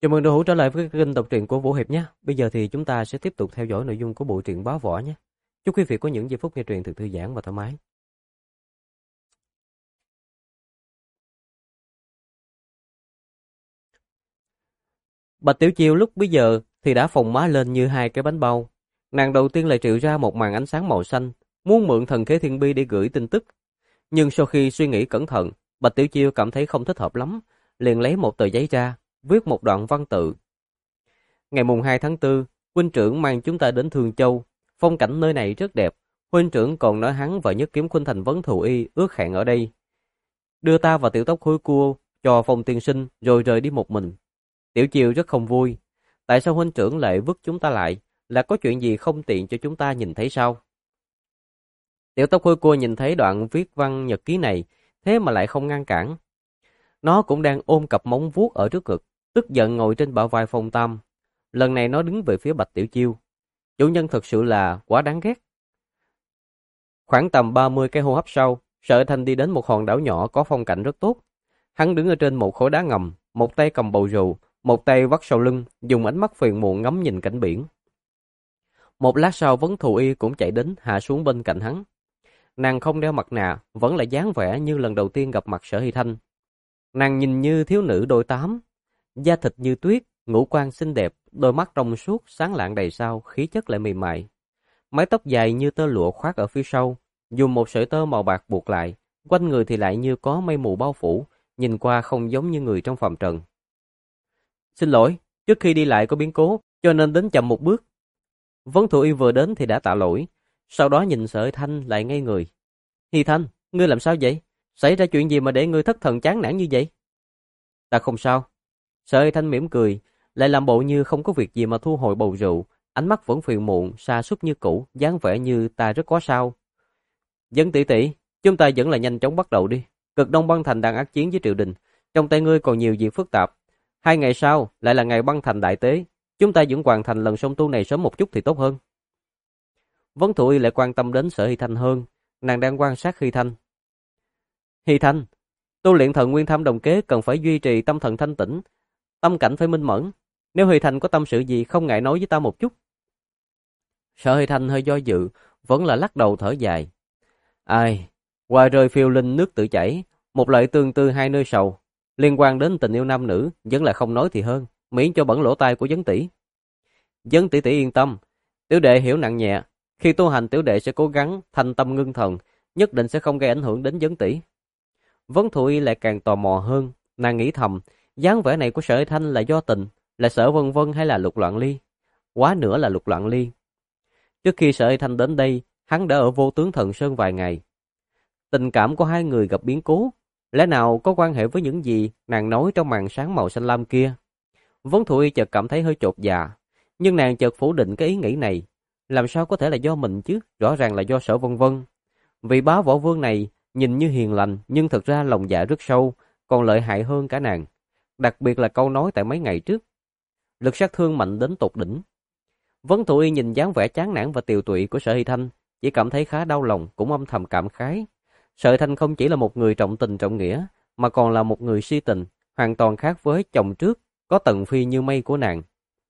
Chào mừng đội hữu trở lại với kênh đọc truyện của Vũ Hiệp nhé. Bây giờ thì chúng ta sẽ tiếp tục theo dõi nội dung của bộ truyện Bá Võ nhé. Chúc quý vị có những giây phút nghe truyện thật thư giãn và thoải mái. Bạch Tiểu Chiêu lúc bấy giờ thì đã phồng má lên như hai cái bánh bao. Nàng đầu tiên lại triệu ra một màn ánh sáng màu xanh, muốn mượn thần khế thiên bi để gửi tin tức. Nhưng sau khi suy nghĩ cẩn thận, Bạch Tiểu Chiêu cảm thấy không thích hợp lắm, liền lấy một tờ giấy ra, viết một đoạn văn tự. Ngày mùng 2 tháng 4, huynh trưởng mang chúng ta đến Thương Châu. Phong cảnh nơi này rất đẹp. Huynh trưởng còn nói hắn và Nhất Kiếm Khuynh Thành Vấn Thù Y ước hẹn ở đây. Đưa ta và Tiểu Tóc Hối Cua cho Phong tiên sinh rồi rời đi một mình. Tiểu Chiêu rất không vui. Tại sao huynh trưởng lại vứt chúng ta lại? Là có chuyện gì không tiện cho chúng ta nhìn thấy sao? Tiểu Tóc Hối Cua nhìn thấy đoạn viết văn nhật ký này, thế mà lại không ngăn cản. Nó cũng đang ôm cặp móng vuốt ở trước ngực, tức giận ngồi trên bả vai Phong Tam. Lần này nó đứng về phía Bạch Tiểu Chiêu. Chủ nhân thật sự là quá đáng ghét. Khoảng tầm 30 cái hô hấp sau, Sở Thanh đi đến một hòn đảo nhỏ có phong cảnh rất tốt. Hắn đứng ở trên một khối đá ngầm, một tay cầm bầu rượu, một tay vắt sau lưng, dùng ánh mắt phiền muộn ngắm nhìn cảnh biển. Một lát sau Vấn Thù Y cũng chạy đến hạ xuống bên cạnh hắn. Nàng không đeo mặt nạ, vẫn là dáng vẻ như lần đầu tiên gặp mặt Sở Hy Thanh. Nàng nhìn như thiếu nữ đôi tám, da thịt như tuyết, ngũ quan xinh đẹp, đôi mắt trong suốt, sáng lạng đầy sao, khí chất lại mềm mại. Mái tóc dài như tơ lụa khoác ở phía sau, dùng một sợi tơ màu bạc buộc lại, quanh người thì lại như có mây mù bao phủ, nhìn qua không giống như người trong phàm trần. Xin lỗi, trước khi đi lại có biến cố, cho nên đến chậm một bước. Vấn Thù Y vừa đến thì đã tạ lỗi, sau đó nhìn Sở Thanh lại ngây người. Hy Thanh, ngươi làm sao vậy? Xảy ra chuyện gì mà để ngươi thất thần chán nản như vậy? Ta không sao. Sở Thanh mỉm cười, lại làm bộ như không có việc gì mà thu hồi bầu rượu, ánh mắt vẫn phiền muộn, sa sút như cũ, dáng vẻ như ta rất có sao. Dân tỷ tỷ, chúng ta vẫn là nhanh chóng bắt đầu đi. Cực Đông băng thành đang ác chiến với triều đình, trong tay ngươi còn nhiều việc phức tạp. 2 ngày sau lại là ngày băng thành đại tế, chúng ta vẫn hoàn thành lần song tu này sớm một chút thì tốt hơn. Vấn Thụ Y lại quan tâm đến Sở Hy Thanh hơn, nàng đang quan sát Hy Thanh. Hy Thanh, tu luyện thần nguyên tham đồng kế cần phải duy trì tâm thần thanh tĩnh, tâm cảnh phải minh mẫn. Nếu Hy Thanh có tâm sự gì không ngại nói với ta một chút. Sở Hy Thanh hơi do dự, vẫn là lắc đầu thở dài. Ai, hoa rơi phiêu linh nước tự chảy, một lời tương tư hai nơi sầu. Liên quan đến tình yêu nam nữ, vẫn là không nói thì hơn, miễn cho bẩn lỗ tai của Vấn tỷ. Vấn tỷ tỷ yên tâm, tiểu đệ hiểu nặng nhẹ. Khi tu hành tiểu đệ sẽ cố gắng thanh tâm ngưng thần, nhất định sẽ không gây ảnh hưởng đến Vấn tỷ. Vấn Thụ Y lại càng tò mò hơn, nàng nghĩ thầm, dáng vẻ này của Sở Hy Thanh là do tình, là Sở Vân Vân hay là Lục Loạn Ly? Quá nữa là Lục Loạn Ly. Trước khi Sở Hy Thanh đến đây, hắn đã ở Vô Tướng Thần Sơn vài ngày. Tình cảm của hai người gặp biến cố, lẽ nào có quan hệ với những gì nàng nói trong màn sáng màu xanh lam kia? Vấn Thụ Y chợt cảm thấy hơi chột dạ, nhưng nàng chợt phủ định cái ý nghĩ này. Làm sao có thể là do mình chứ? Rõ ràng là do Sở Vân Vân. Vị bá võ vương này nhìn như hiền lành, nhưng thật ra lòng dạ rất sâu, còn lợi hại hơn cả nàng. Đặc biệt là câu nói tại mấy ngày trước. Lực sát thương mạnh đến tột đỉnh. Vấn Thụ Y nhìn dáng vẻ chán nản và tiều tụy của Sở Hy Thanh, chỉ cảm thấy khá đau lòng, cũng âm thầm cảm khái. Sở Hy Thanh không chỉ là một người trọng tình trọng nghĩa, mà còn là một người si tình, hoàn toàn khác với chồng trước, có tần phi như mây của nàng.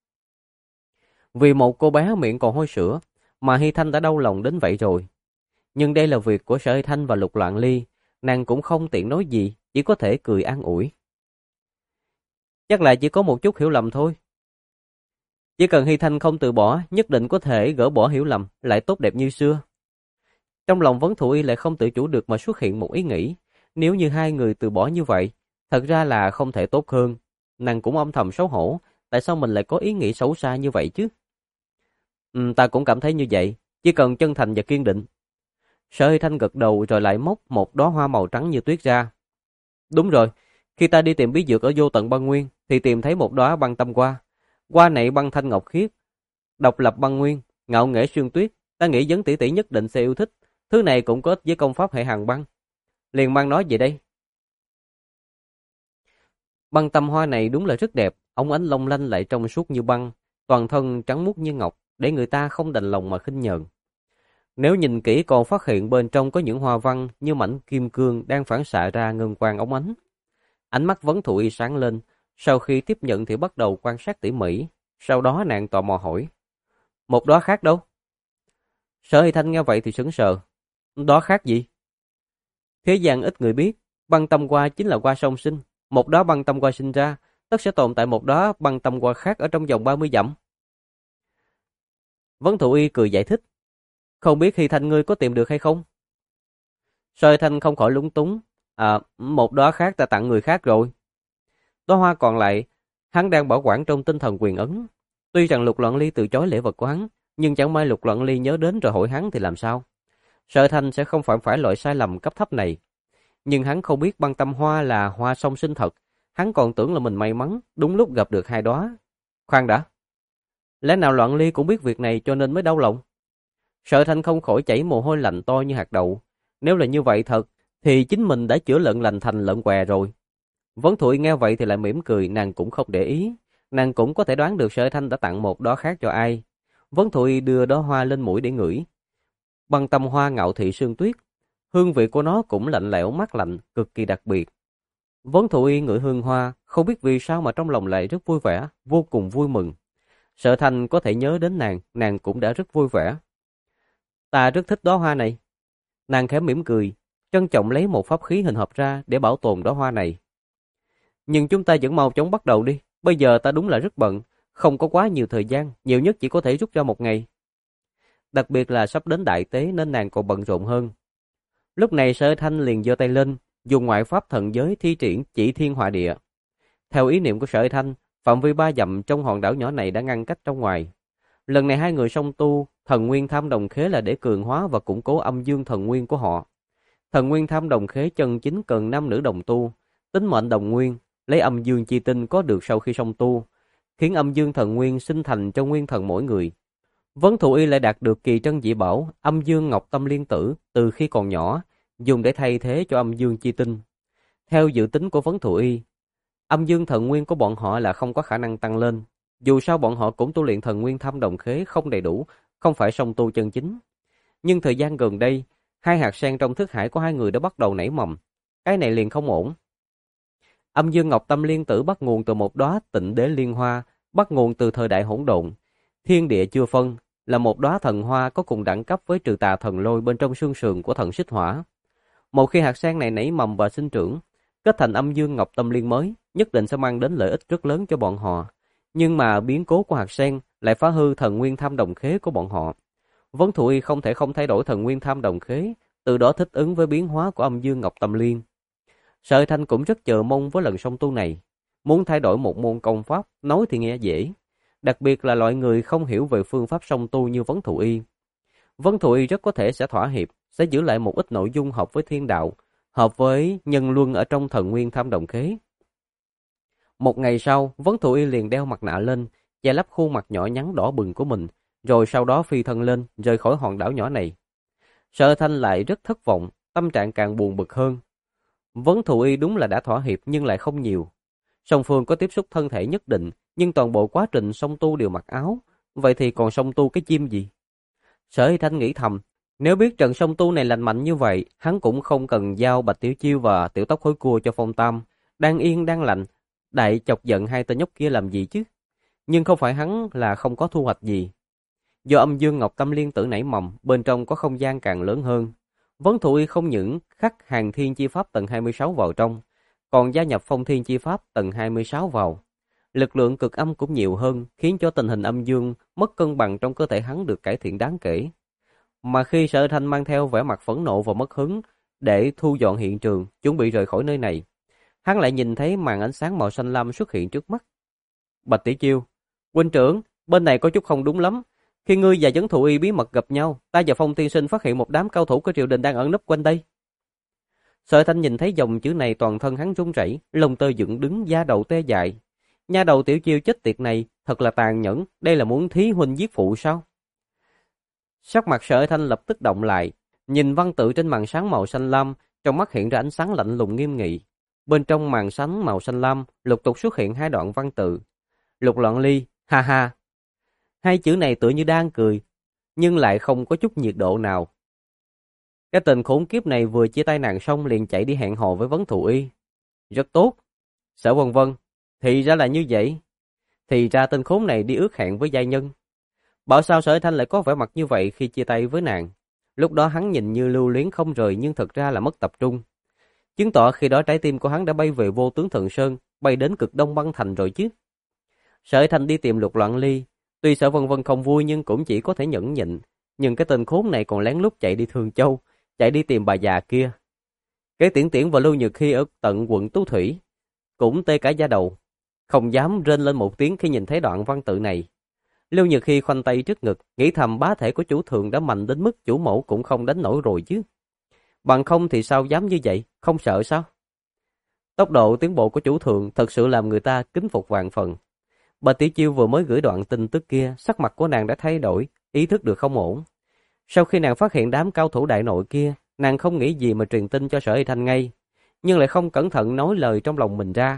Vì một cô bé miệng còn hôi sữa, mà Hy Thanh đã đau lòng đến vậy rồi. Nhưng đây là việc của Sở Hy Thanh và Lục Loạn Ly, nàng cũng không tiện nói gì, chỉ có thể cười an ủi. Chắc là chỉ có một chút hiểu lầm thôi. Chỉ cần Hy Thanh không từ bỏ, nhất định có thể gỡ bỏ hiểu lầm, lại tốt đẹp như xưa. Trong lòng Vấn Thụ Y lại không tự chủ được mà xuất hiện một ý nghĩ, nếu như hai người từ bỏ như vậy, thật ra là không thể tốt hơn. Nàng cũng âm thầm xấu hổ, tại sao mình lại có ý nghĩ xấu xa như vậy chứ? Ta cũng cảm thấy như vậy, chỉ cần chân thành và kiên định. Sở Hy Thanh gật đầu rồi lại móc một đóa hoa màu trắng như tuyết ra. Đúng rồi, khi ta đi tìm bí dược ở Vô Tận Băng Nguyên, thì tìm thấy một đóa băng tâm hoa. Hoa này băng thanh ngọc khiết, độc lập băng nguyên, ngạo nghễ xương tuyết. Ta nghĩ Vấn tỷ tỷ nhất định sẽ yêu thích. Thứ này cũng có ích với công pháp hệ hàn băng. Liền mang nói về đây. Băng tâm hoa này đúng là rất đẹp, óng ánh long lanh lại trong suốt như băng, toàn thân trắng muốt như ngọc, để người ta không đành lòng mà khinh nhờn. Nếu nhìn kỹ còn phát hiện bên trong có những hoa văn như mảnh kim cương đang phản xạ ra ngân quang óng ánh. Ánh mắt Vấn Thụ Y sáng lên, Sau khi tiếp nhận thì bắt đầu quan sát tỉ mỉ, sau đó nàng tò mò hỏi, một đóa khác đâu? Sở Hy Thanh nghe vậy thì sững sờ, đóa khác gì? Thế gian ít người biết, băng tâm hoa chính là hoa song sinh, một đóa băng tâm hoa sinh ra, tất sẽ tồn tại một đóa băng tâm hoa khác ở trong vòng 30 dặm. Vấn Thụ Y cười giải thích, không biết Hy Thanh ngươi có tìm được hay không? Sở Hy Thanh không khỏi lúng túng, một đóa khác ta tặng người khác rồi. Đóa hoa còn lại, hắn đang bảo quản trong tinh thần quyền ấn. Tuy rằng Lục Loạn Ly từ chối lễ vật của hắn, nhưng chẳng may Lục Loạn Ly nhớ đến rồi hỏi hắn thì làm sao? Sở Thanh sẽ không phạm phải loại sai lầm cấp thấp này. Nhưng hắn không biết băng tâm hoa là hoa song sinh thật, hắn còn tưởng là mình may mắn, đúng lúc gặp được hai đóa. Khoan đã, lẽ nào Loạn Ly cũng biết việc này cho nên mới đau lòng? Sở Thanh không khỏi chảy mồ hôi lạnh to như hạt đậu. Nếu là như vậy thật, thì chính mình đã chữa lợn lành thành lợn què rồi. Vấn Thụy nghe vậy thì lại mỉm cười, nàng cũng không để ý. Nàng cũng có thể đoán được Sở Thanh đã tặng một đóa khác cho ai. Vấn Thụy đưa đóa hoa lên mũi để ngửi. Băng tâm hoa ngạo thị sương tuyết, hương vị của nó cũng lạnh lẽo mát lạnh, cực kỳ đặc biệt. Vấn Thụy ngửi hương hoa, không biết vì sao mà trong lòng lại rất vui vẻ, vô cùng vui mừng. Sở Thanh có thể nhớ đến nàng, nàng cũng đã rất vui vẻ. Ta rất thích đóa hoa này. Nàng khẽ mỉm cười, trân trọng lấy một pháp khí hình hộp ra để bảo tồn đóa hoa này. Nhưng chúng ta vẫn mau chóng bắt đầu đi, bây giờ ta đúng là rất bận, không có quá nhiều thời gian, nhiều nhất chỉ có thể rút ra một ngày. Đặc biệt là sắp đến đại tế nên nàng còn bận rộn hơn. Lúc này Sở Thanh liền giơ tay lên, dùng ngoại pháp thần giới thi triển chỉ thiên hỏa địa. Theo ý niệm của Sở Thanh, phạm vi 3 dặm trong hòn đảo nhỏ này đã ngăn cách trong ngoài. Lần này hai người song tu, thần nguyên tham đồng khế là để cường hóa và củng cố âm dương thần nguyên của họ. Thần nguyên tham đồng khế chân chính cần nam nữ đồng tu, tính mệnh đồng nguyên, lấy âm dương chi tinh có được sau khi song tu, khiến âm dương thần nguyên sinh thành cho nguyên thần mỗi người. Vấn Thụ Y lại đạt được kỳ trân dị bảo âm dương ngọc tâm liên tử từ khi còn nhỏ, dùng để thay thế cho âm dương chi tinh. Theo dự tính của Vấn Thụ Y, âm dương thần nguyên của bọn họ là không có khả năng tăng lên. Dù sao bọn họ cũng tu luyện thần nguyên thâm đồng khế không đầy đủ, không phải song tu chân chính. Nhưng thời gian gần đây, hai hạt sen trong thức hải của hai người đã bắt đầu nảy mầm. Cái này liền không ổn. Âm dương ngọc tâm liên tử bắt nguồn từ một đóa tịnh đế liên hoa, bắt nguồn từ thời đại hỗn độn, thiên địa chưa phân, là một đóa thần hoa có cùng đẳng cấp với trừ tà thần lôi bên trong xương sườn của thần xích hỏa. Một khi hạt sen này nảy mầm và sinh trưởng, kết thành âm dương ngọc tâm liên mới, nhất định sẽ mang đến lợi ích rất lớn cho bọn họ. Nhưng mà biến cố của hạt sen lại phá hư thần nguyên tham đồng khế của bọn họ. Vấn Thụ Y không thể không thay đổi thần nguyên tham đồng khế, từ đó thích ứng với biến hóa của âm dương ngọc tâm liên. Sở Thanh cũng rất chờ mong với lần song tu này, muốn thay đổi một môn công pháp, nói thì nghe dễ, đặc biệt là loại người không hiểu về phương pháp song tu như Vấn Thụ Y. Vấn Thụ Y rất có thể sẽ thỏa hiệp, sẽ giữ lại một ít nội dung hợp với thiên đạo, hợp với nhân luân ở trong thần nguyên tham đồng khế. Một ngày sau, Vấn Thụ Y liền đeo mặt nạ lên, che lấp khuôn mặt nhỏ nhắn đỏ bừng của mình, rồi sau đó phi thân lên, rời khỏi hòn đảo nhỏ này. Sở Thanh lại rất thất vọng, tâm trạng càng buồn bực hơn. Vấn Thụ Y đúng là đã thỏa hiệp nhưng lại không nhiều. Song phương có tiếp xúc thân thể nhất định, nhưng toàn bộ quá trình song tu đều mặc áo, vậy thì còn song tu cái chim gì? Sở Thanh nghĩ thầm, nếu biết trận song tu này lành mạnh như vậy, hắn cũng không cần giao Bạch Tiểu Chiêu và Tiểu Tóc Khối Cua cho Phong Tam, đang yên đang lành, đại chọc giận hai tên nhóc kia làm gì chứ? Nhưng không phải hắn là không có thu hoạch gì. Do âm dương ngọc tâm liên tử nảy mầm, bên trong có không gian càng lớn hơn. Vấn Thụ Y không những khắc hàng thiên chi pháp tầng 26 vào trong, còn gia nhập phong thiên chi pháp tầng 26 vào. Lực lượng cực âm cũng nhiều hơn, khiến cho tình hình âm dương mất cân bằng trong cơ thể hắn được cải thiện đáng kể. Mà khi Sở Thanh mang theo vẻ mặt phẫn nộ và mất hứng để thu dọn hiện trường, chuẩn bị rời khỏi nơi này, hắn lại nhìn thấy màn ánh sáng màu xanh lam xuất hiện trước mắt. Bạch Tỷ Chiêu, huynh trưởng, bên này có chút không đúng lắm. Khi ngươi và Vấn Thụ Y bí mật gặp nhau, ta và Phong tiên sinh phát hiện một đám cao thủ của triều đình đang ẩn nấp quanh đây. Sở Thanh nhìn thấy dòng chữ này toàn thân hắn run rẩy, lông tơ dựng đứng, da đầu tê dại. Nha đầu Tiểu Chiêu chết tiệt này, thật là tàn nhẫn, đây là muốn thí huynh giết phụ sao? Sắc mặt Sở Thanh lập tức động lại, nhìn văn tự trên màn sáng màu xanh lam, trong mắt hiện ra ánh sáng lạnh lùng nghiêm nghị. Bên trong màn sáng màu xanh lam, lục tục xuất hiện hai đoạn văn tự. Lục Loạn Ly, ha ha. Hai chữ này tựa như đang cười, nhưng lại không có chút nhiệt độ nào. Cái tên khốn kiếp này vừa chia tay nàng xong liền chạy đi hẹn hò với Vấn Thụ Y. Rất tốt. Sở Vân Vân, Thì ra là như vậy. Thì ra tên khốn này đi ước hẹn với giai nhân. Bảo sao Sở Thanh lại có vẻ mặt như vậy khi chia tay với nàng. Lúc đó hắn nhìn như lưu luyến không rời nhưng thật ra là mất tập trung. Chứng tỏ khi đó trái tim của hắn đã bay về Vô Tướng Thần Sơn, bay đến cực đông băng thành rồi chứ. Sở Thanh đi tìm Lục Loạn Ly. Tuy Sở Vân Vân không vui nhưng cũng chỉ có thể nhẫn nhịn. Nhưng cái tên khốn này còn lén lút chạy đi Thường Châu, chạy đi tìm bà già kia. Cái Tiễn Tiễn và Lưu Nhược Khi ở tận quận Tú Thủy cũng tê cả da đầu, không dám rên lên một tiếng khi nhìn thấy đoạn văn tự này. Lưu Nhược Khi khoanh tay trước ngực, nghĩ thầm bá thể của chủ thượng đã mạnh đến mức chủ mẫu cũng không đánh nổi rồi chứ. Bằng không thì sao dám như vậy, không sợ sao? Tốc độ tiến bộ của chủ thượng thật sự làm người ta kính phục vạn phần. Bà Tiểu Chiêu vừa mới gửi đoạn tin tức kia, sắc mặt của nàng đã thay đổi, ý thức được không ổn. Sau khi nàng phát hiện đám cao thủ đại nội kia, nàng không nghĩ gì mà truyền tin cho Sở Y Thanh ngay, nhưng lại không cẩn thận nói lời trong lòng mình ra.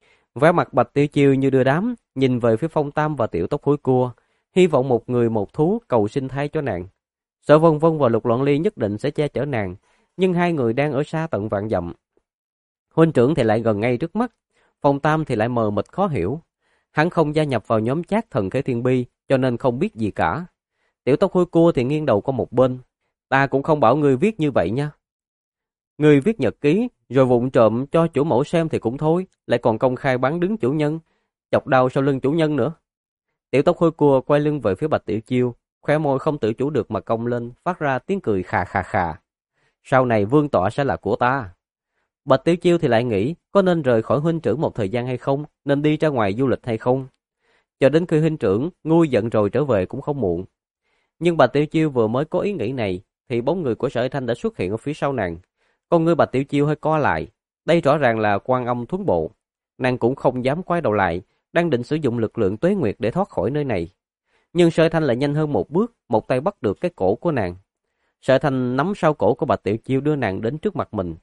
Vẻ mặt Bạch Tiểu Chiêu như đưa đám, nhìn về phía Phong Tam và Tiểu Tóc Hối Cua, hy vọng một người một thú cầu sinh thay cho nàng. Sở Vân Vân và Lục Loạn Ly nhất định sẽ che chở nàng, nhưng hai người đang ở xa tận vạn dặm. Huynh trưởng thì lại gần ngay trước mắt, Phong Tam thì lại mờ mịt khó hiểu. Hắn không gia nhập vào nhóm chat thần Khế Thiên Bi, cho nên không biết gì cả. Tiểu Tóc Hối Cua thì nghiêng đầu qua một bên. Ta cũng không bảo ngươi viết như vậy nha. Ngươi viết nhật ký, rồi vụng trộm cho chủ mẫu xem thì cũng thôi, lại còn công khai bán đứng chủ nhân, chọc đau sau lưng chủ nhân nữa. Tiểu Tóc Hối Cua quay lưng về phía Bạch Tiểu Chiêu, khóe môi không tự chủ được mà cong lên, phát ra tiếng cười khà khà khà. Sau này vương tọa sẽ là của ta. Bạch Tiểu Chiêu thì lại nghĩ, có nên rời khỏi huynh trưởng một thời gian hay không, nên đi ra ngoài du lịch hay không. Cho đến khi huynh trưởng nguôi giận rồi trở về cũng không muộn. Nhưng Bạch Tiểu Chiêu vừa mới có ý nghĩ này, thì bóng người của Sở Thanh đã xuất hiện ở phía sau nàng. Con ngươi Bạch Tiểu Chiêu hơi co lại, đây rõ ràng là Quan Âm Thuấn Bộ. Nàng cũng không dám quay đầu lại, đang định sử dụng lực lượng tuế nguyệt để thoát khỏi nơi này. Nhưng Sở Thanh lại nhanh hơn một bước, một tay bắt được cái cổ của nàng. Sở Thanh nắm sau cổ của Bạch Tiểu Chiêu đưa nàng đến trước mặt mình.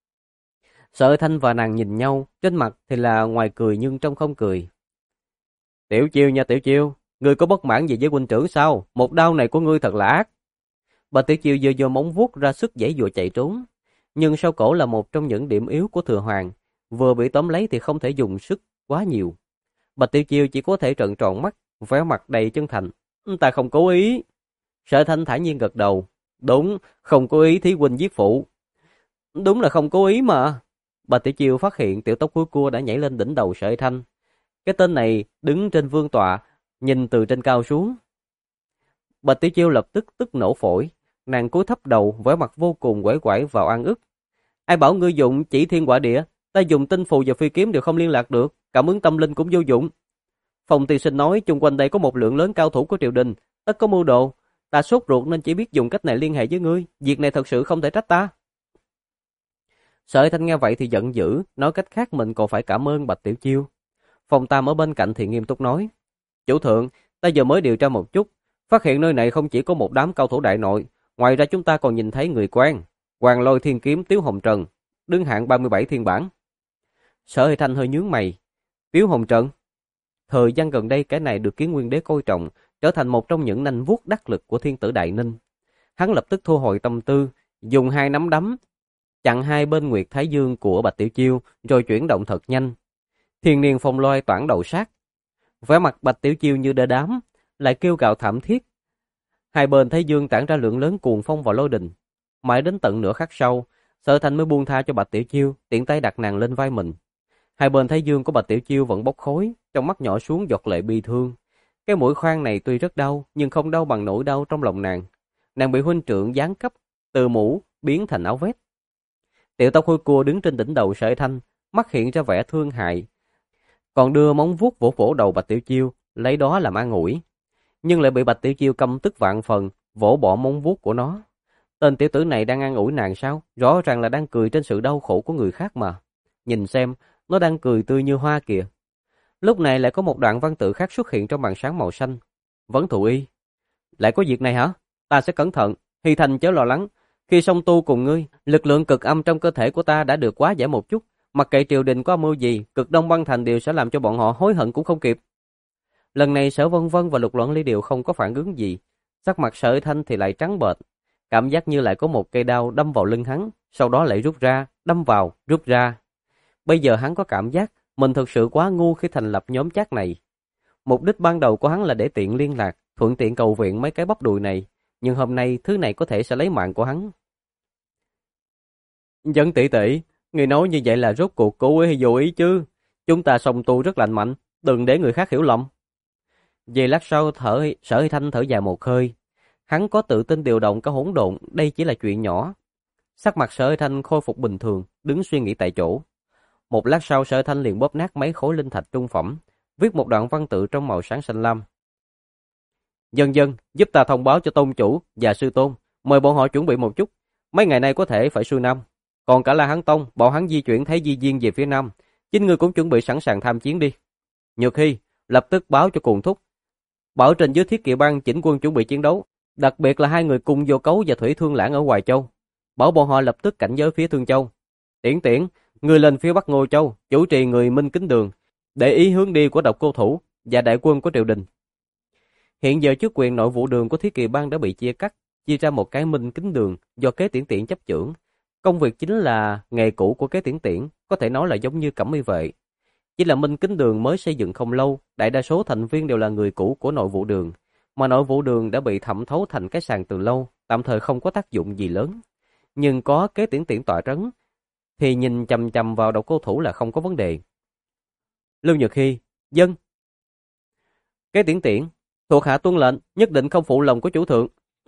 Sở Thanh và nàng nhìn nhau, trên mặt thì là ngoài cười nhưng trong không cười. Tiểu Chiêu nha Tiểu Chiêu, ngươi có bất mãn gì với huynh trưởng sao? Một đao này của ngươi thật là ác. Bạch Tiểu Chiêu giơ móng vuốt ra sức giãy giụa chạy trốn. Nhưng sau cổ là một trong những điểm yếu của Thừa Hoàng, vừa bị tóm lấy thì không thể dùng sức quá nhiều. Bạch Tiểu Chiêu chỉ có thể trợn tròn mắt, vẻ mặt đầy chân thành. Ta không cố ý. Sở Thanh thản nhiên gật đầu. Đúng, không cố ý thí huynh giết phụ. Đúng là không cố ý mà. Bạch Tiểu Chiêu phát hiện Tiểu Tóc Hối Cua đã nhảy lên đỉnh đầu Sở Thanh. Cái tên này đứng trên vương tọa, nhìn từ trên cao xuống. Bạch Tiểu Chiêu lập tức tức nổ phổi, nàng cúi thấp đầu, vẻ mặt vô cùng uể oải vào oan ức. Ai bảo ngươi dụng chỉ thiên quả địa, ta dùng tinh phù và phi kiếm đều không liên lạc được, cảm ứng tâm linh cũng vô dụng. Phong tiên sinh nói chung quanh đây có một lượng lớn cao thủ của triều đình, tất có mưu đồ, ta sốt ruột nên chỉ biết dùng cách này liên hệ với ngươi, việc này thật sự không thể trách ta. Sở Thanh nghe vậy thì giận dữ, nói cách khác mình còn phải cảm ơn Bạch Tiểu Chiêu. Phong Tam ở bên cạnh thì nghiêm túc nói, chủ thượng, ta giờ mới điều tra một chút, phát hiện nơi này không chỉ có một đám cao thủ đại nội, ngoài ra chúng ta còn nhìn thấy người quen, Hoàng Lôi Thiên Kiếm Tiếu Hồng Trần, đứng hạng 37 thiên bản. Sở Thanh hơi nhướng mày, Tiếu Hồng Trần? Thời gian gần đây cái này được Kiến Nguyên Đế coi trọng, trở thành một trong những nanh vuốt đắc lực của Thiên Tử Đại Ninh. Hắn lập tức thu hồi tâm tư, dùng hai nắm đấm chặn hai bên nguyệt thái dương của Bạch Tiểu Chiêu, rồi chuyển động thật nhanh. Thiên niên phong loai toản đầu sát. Vẻ mặt Bạch Tiểu Chiêu như đờ đám, lại kêu gào thảm thiết. Hai bên thái dương tản ra lượng lớn cuồng phong và lôi đình. Mãi đến tận nửa khắc sau, Sở Thanh mới buông tha cho Bạch Tiểu Chiêu, tiện tay đặt nàng lên vai mình. Hai bên thái dương của Bạch Tiểu Chiêu vẫn bốc khói, trong mắt nhỏ xuống giọt lệ bi thương. Cái mũi khoan này tuy rất đau, nhưng không đau bằng nỗi đau trong lòng nàng. Nàng bị huynh trưởng giáng cấp, từ mũ biến thành áo vest. Tiểu Tóc Hối Cua đứng trên đỉnh đầu Sở Thanh, mắt hiện ra vẻ thương hại, còn đưa móng vuốt vỗ vỗ đầu Bạch Tiểu Chiêu, lấy đó làm an ủi. Nhưng lại bị Bạch Tiểu Chiêu căm tức vạn phần, vỗ bỏ móng vuốt của nó. Tên tiểu tử này đang an ủi nàng sao? Rõ ràng là đang cười trên sự đau khổ của người khác mà. Nhìn xem, nó đang cười tươi như hoa kìa. Lúc này lại có một đoạn văn tự khác xuất hiện trong màn sáng màu xanh. Vấn Thụ Y. Lại có việc này hả? Ta sẽ cẩn thận, Hy Thành chớ lo lắng. Khi song tu cùng ngươi, lực lượng cực âm trong cơ thể của ta đã được quá giải một chút. Mặc kệ triều đình có âm mưu gì, cực đông băng thành đều sẽ làm cho bọn họ hối hận cũng không kịp. Lần này Sở Vân Vân và Lục Loạn Ly đều không có phản ứng gì. Sắc mặt Sở Thanh thì lại trắng bệch, cảm giác như lại có một cây đao đâm vào lưng hắn, sau đó lại rút ra, đâm vào, rút ra. Bây giờ hắn có cảm giác mình thực sự quá ngu khi thành lập nhóm chat này. Mục đích ban đầu của hắn là để tiện liên lạc, thuận tiện cầu viện mấy cái bắp đùi này, nhưng hôm nay thứ này có thể sẽ lấy mạng của hắn. Dân tỷ tỷ, người nói như vậy là rốt cuộc cố ý hay vô ý chứ? Chúng ta song tu rất lành mạnh, đừng để người khác hiểu lầm. Về lát sau Sở Hy Thanh thở dài một hơi. Hắn có tự tin điều động cả hỗn độn, đây chỉ là chuyện nhỏ. Sắc mặt Sở Hy Thanh khôi phục bình thường, đứng suy nghĩ tại chỗ. Một lát sau Sở Hy Thanh liền bóp nát mấy khối linh thạch trung phẩm, viết một đoạn văn tự trong màu sáng xanh lam. Dân dân, giúp ta thông báo cho tôn chủ và sư tôn, mời bọn họ chuẩn bị một chút. Mấy ngày nay có thể phải xuôi nam. Còn cả La Hán Tông, bọn hắn di chuyển Thái Di Viên về phía nam. Chính ngươi cũng chuẩn bị sẵn sàng tham chiến đi. Nhược Hy, lập tức báo cho Cuồng Thúc. Bảo Trình dưới Thiết Kỵ Bang chỉnh quân chuẩn bị chiến đấu. Đặc biệt là hai người cùng Vô Cấu và Thủy Thương Lãng ở Hoài Châu. Bảo bọn họ lập tức cảnh giới phía Thương Châu. Tiễn Tiễn, người lên phía Bắc Ngô Châu, chủ trì người Minh Kính Đường, để ý hướng đi của Độc Cô Thủ và đại quân của triều đình. Hiện giờ chức quyền nội vụ đường của Thiết Kỵ Bang đã bị chia cắt, chia ra một cái Minh Kính Đường do Kế Tiễn Tiễn chấp chưởng. Công việc chính là nghề cũ của Kế Tiễn Tiễn, có thể nói là giống như Cẩm Y Vệ. Chỉ là Minh Kính Đường mới xây dựng không lâu, đại đa số thành viên đều là người cũ của nội vụ đường, mà nội vụ đường đã bị thẩm thấu thành cái sàn từ lâu, tạm thời không có tác dụng gì lớn. Nhưng có Kế Tiễn Tiễn tọa trấn, thì nhìn chằm chằm vào Độc Cô Thủ là không có vấn đề. Lưu Nhược Hy, dân. Kế Tiễn Tiễn, thuộc hạ tuân lệnh, nhất định không phụ lòng của chủ thượng.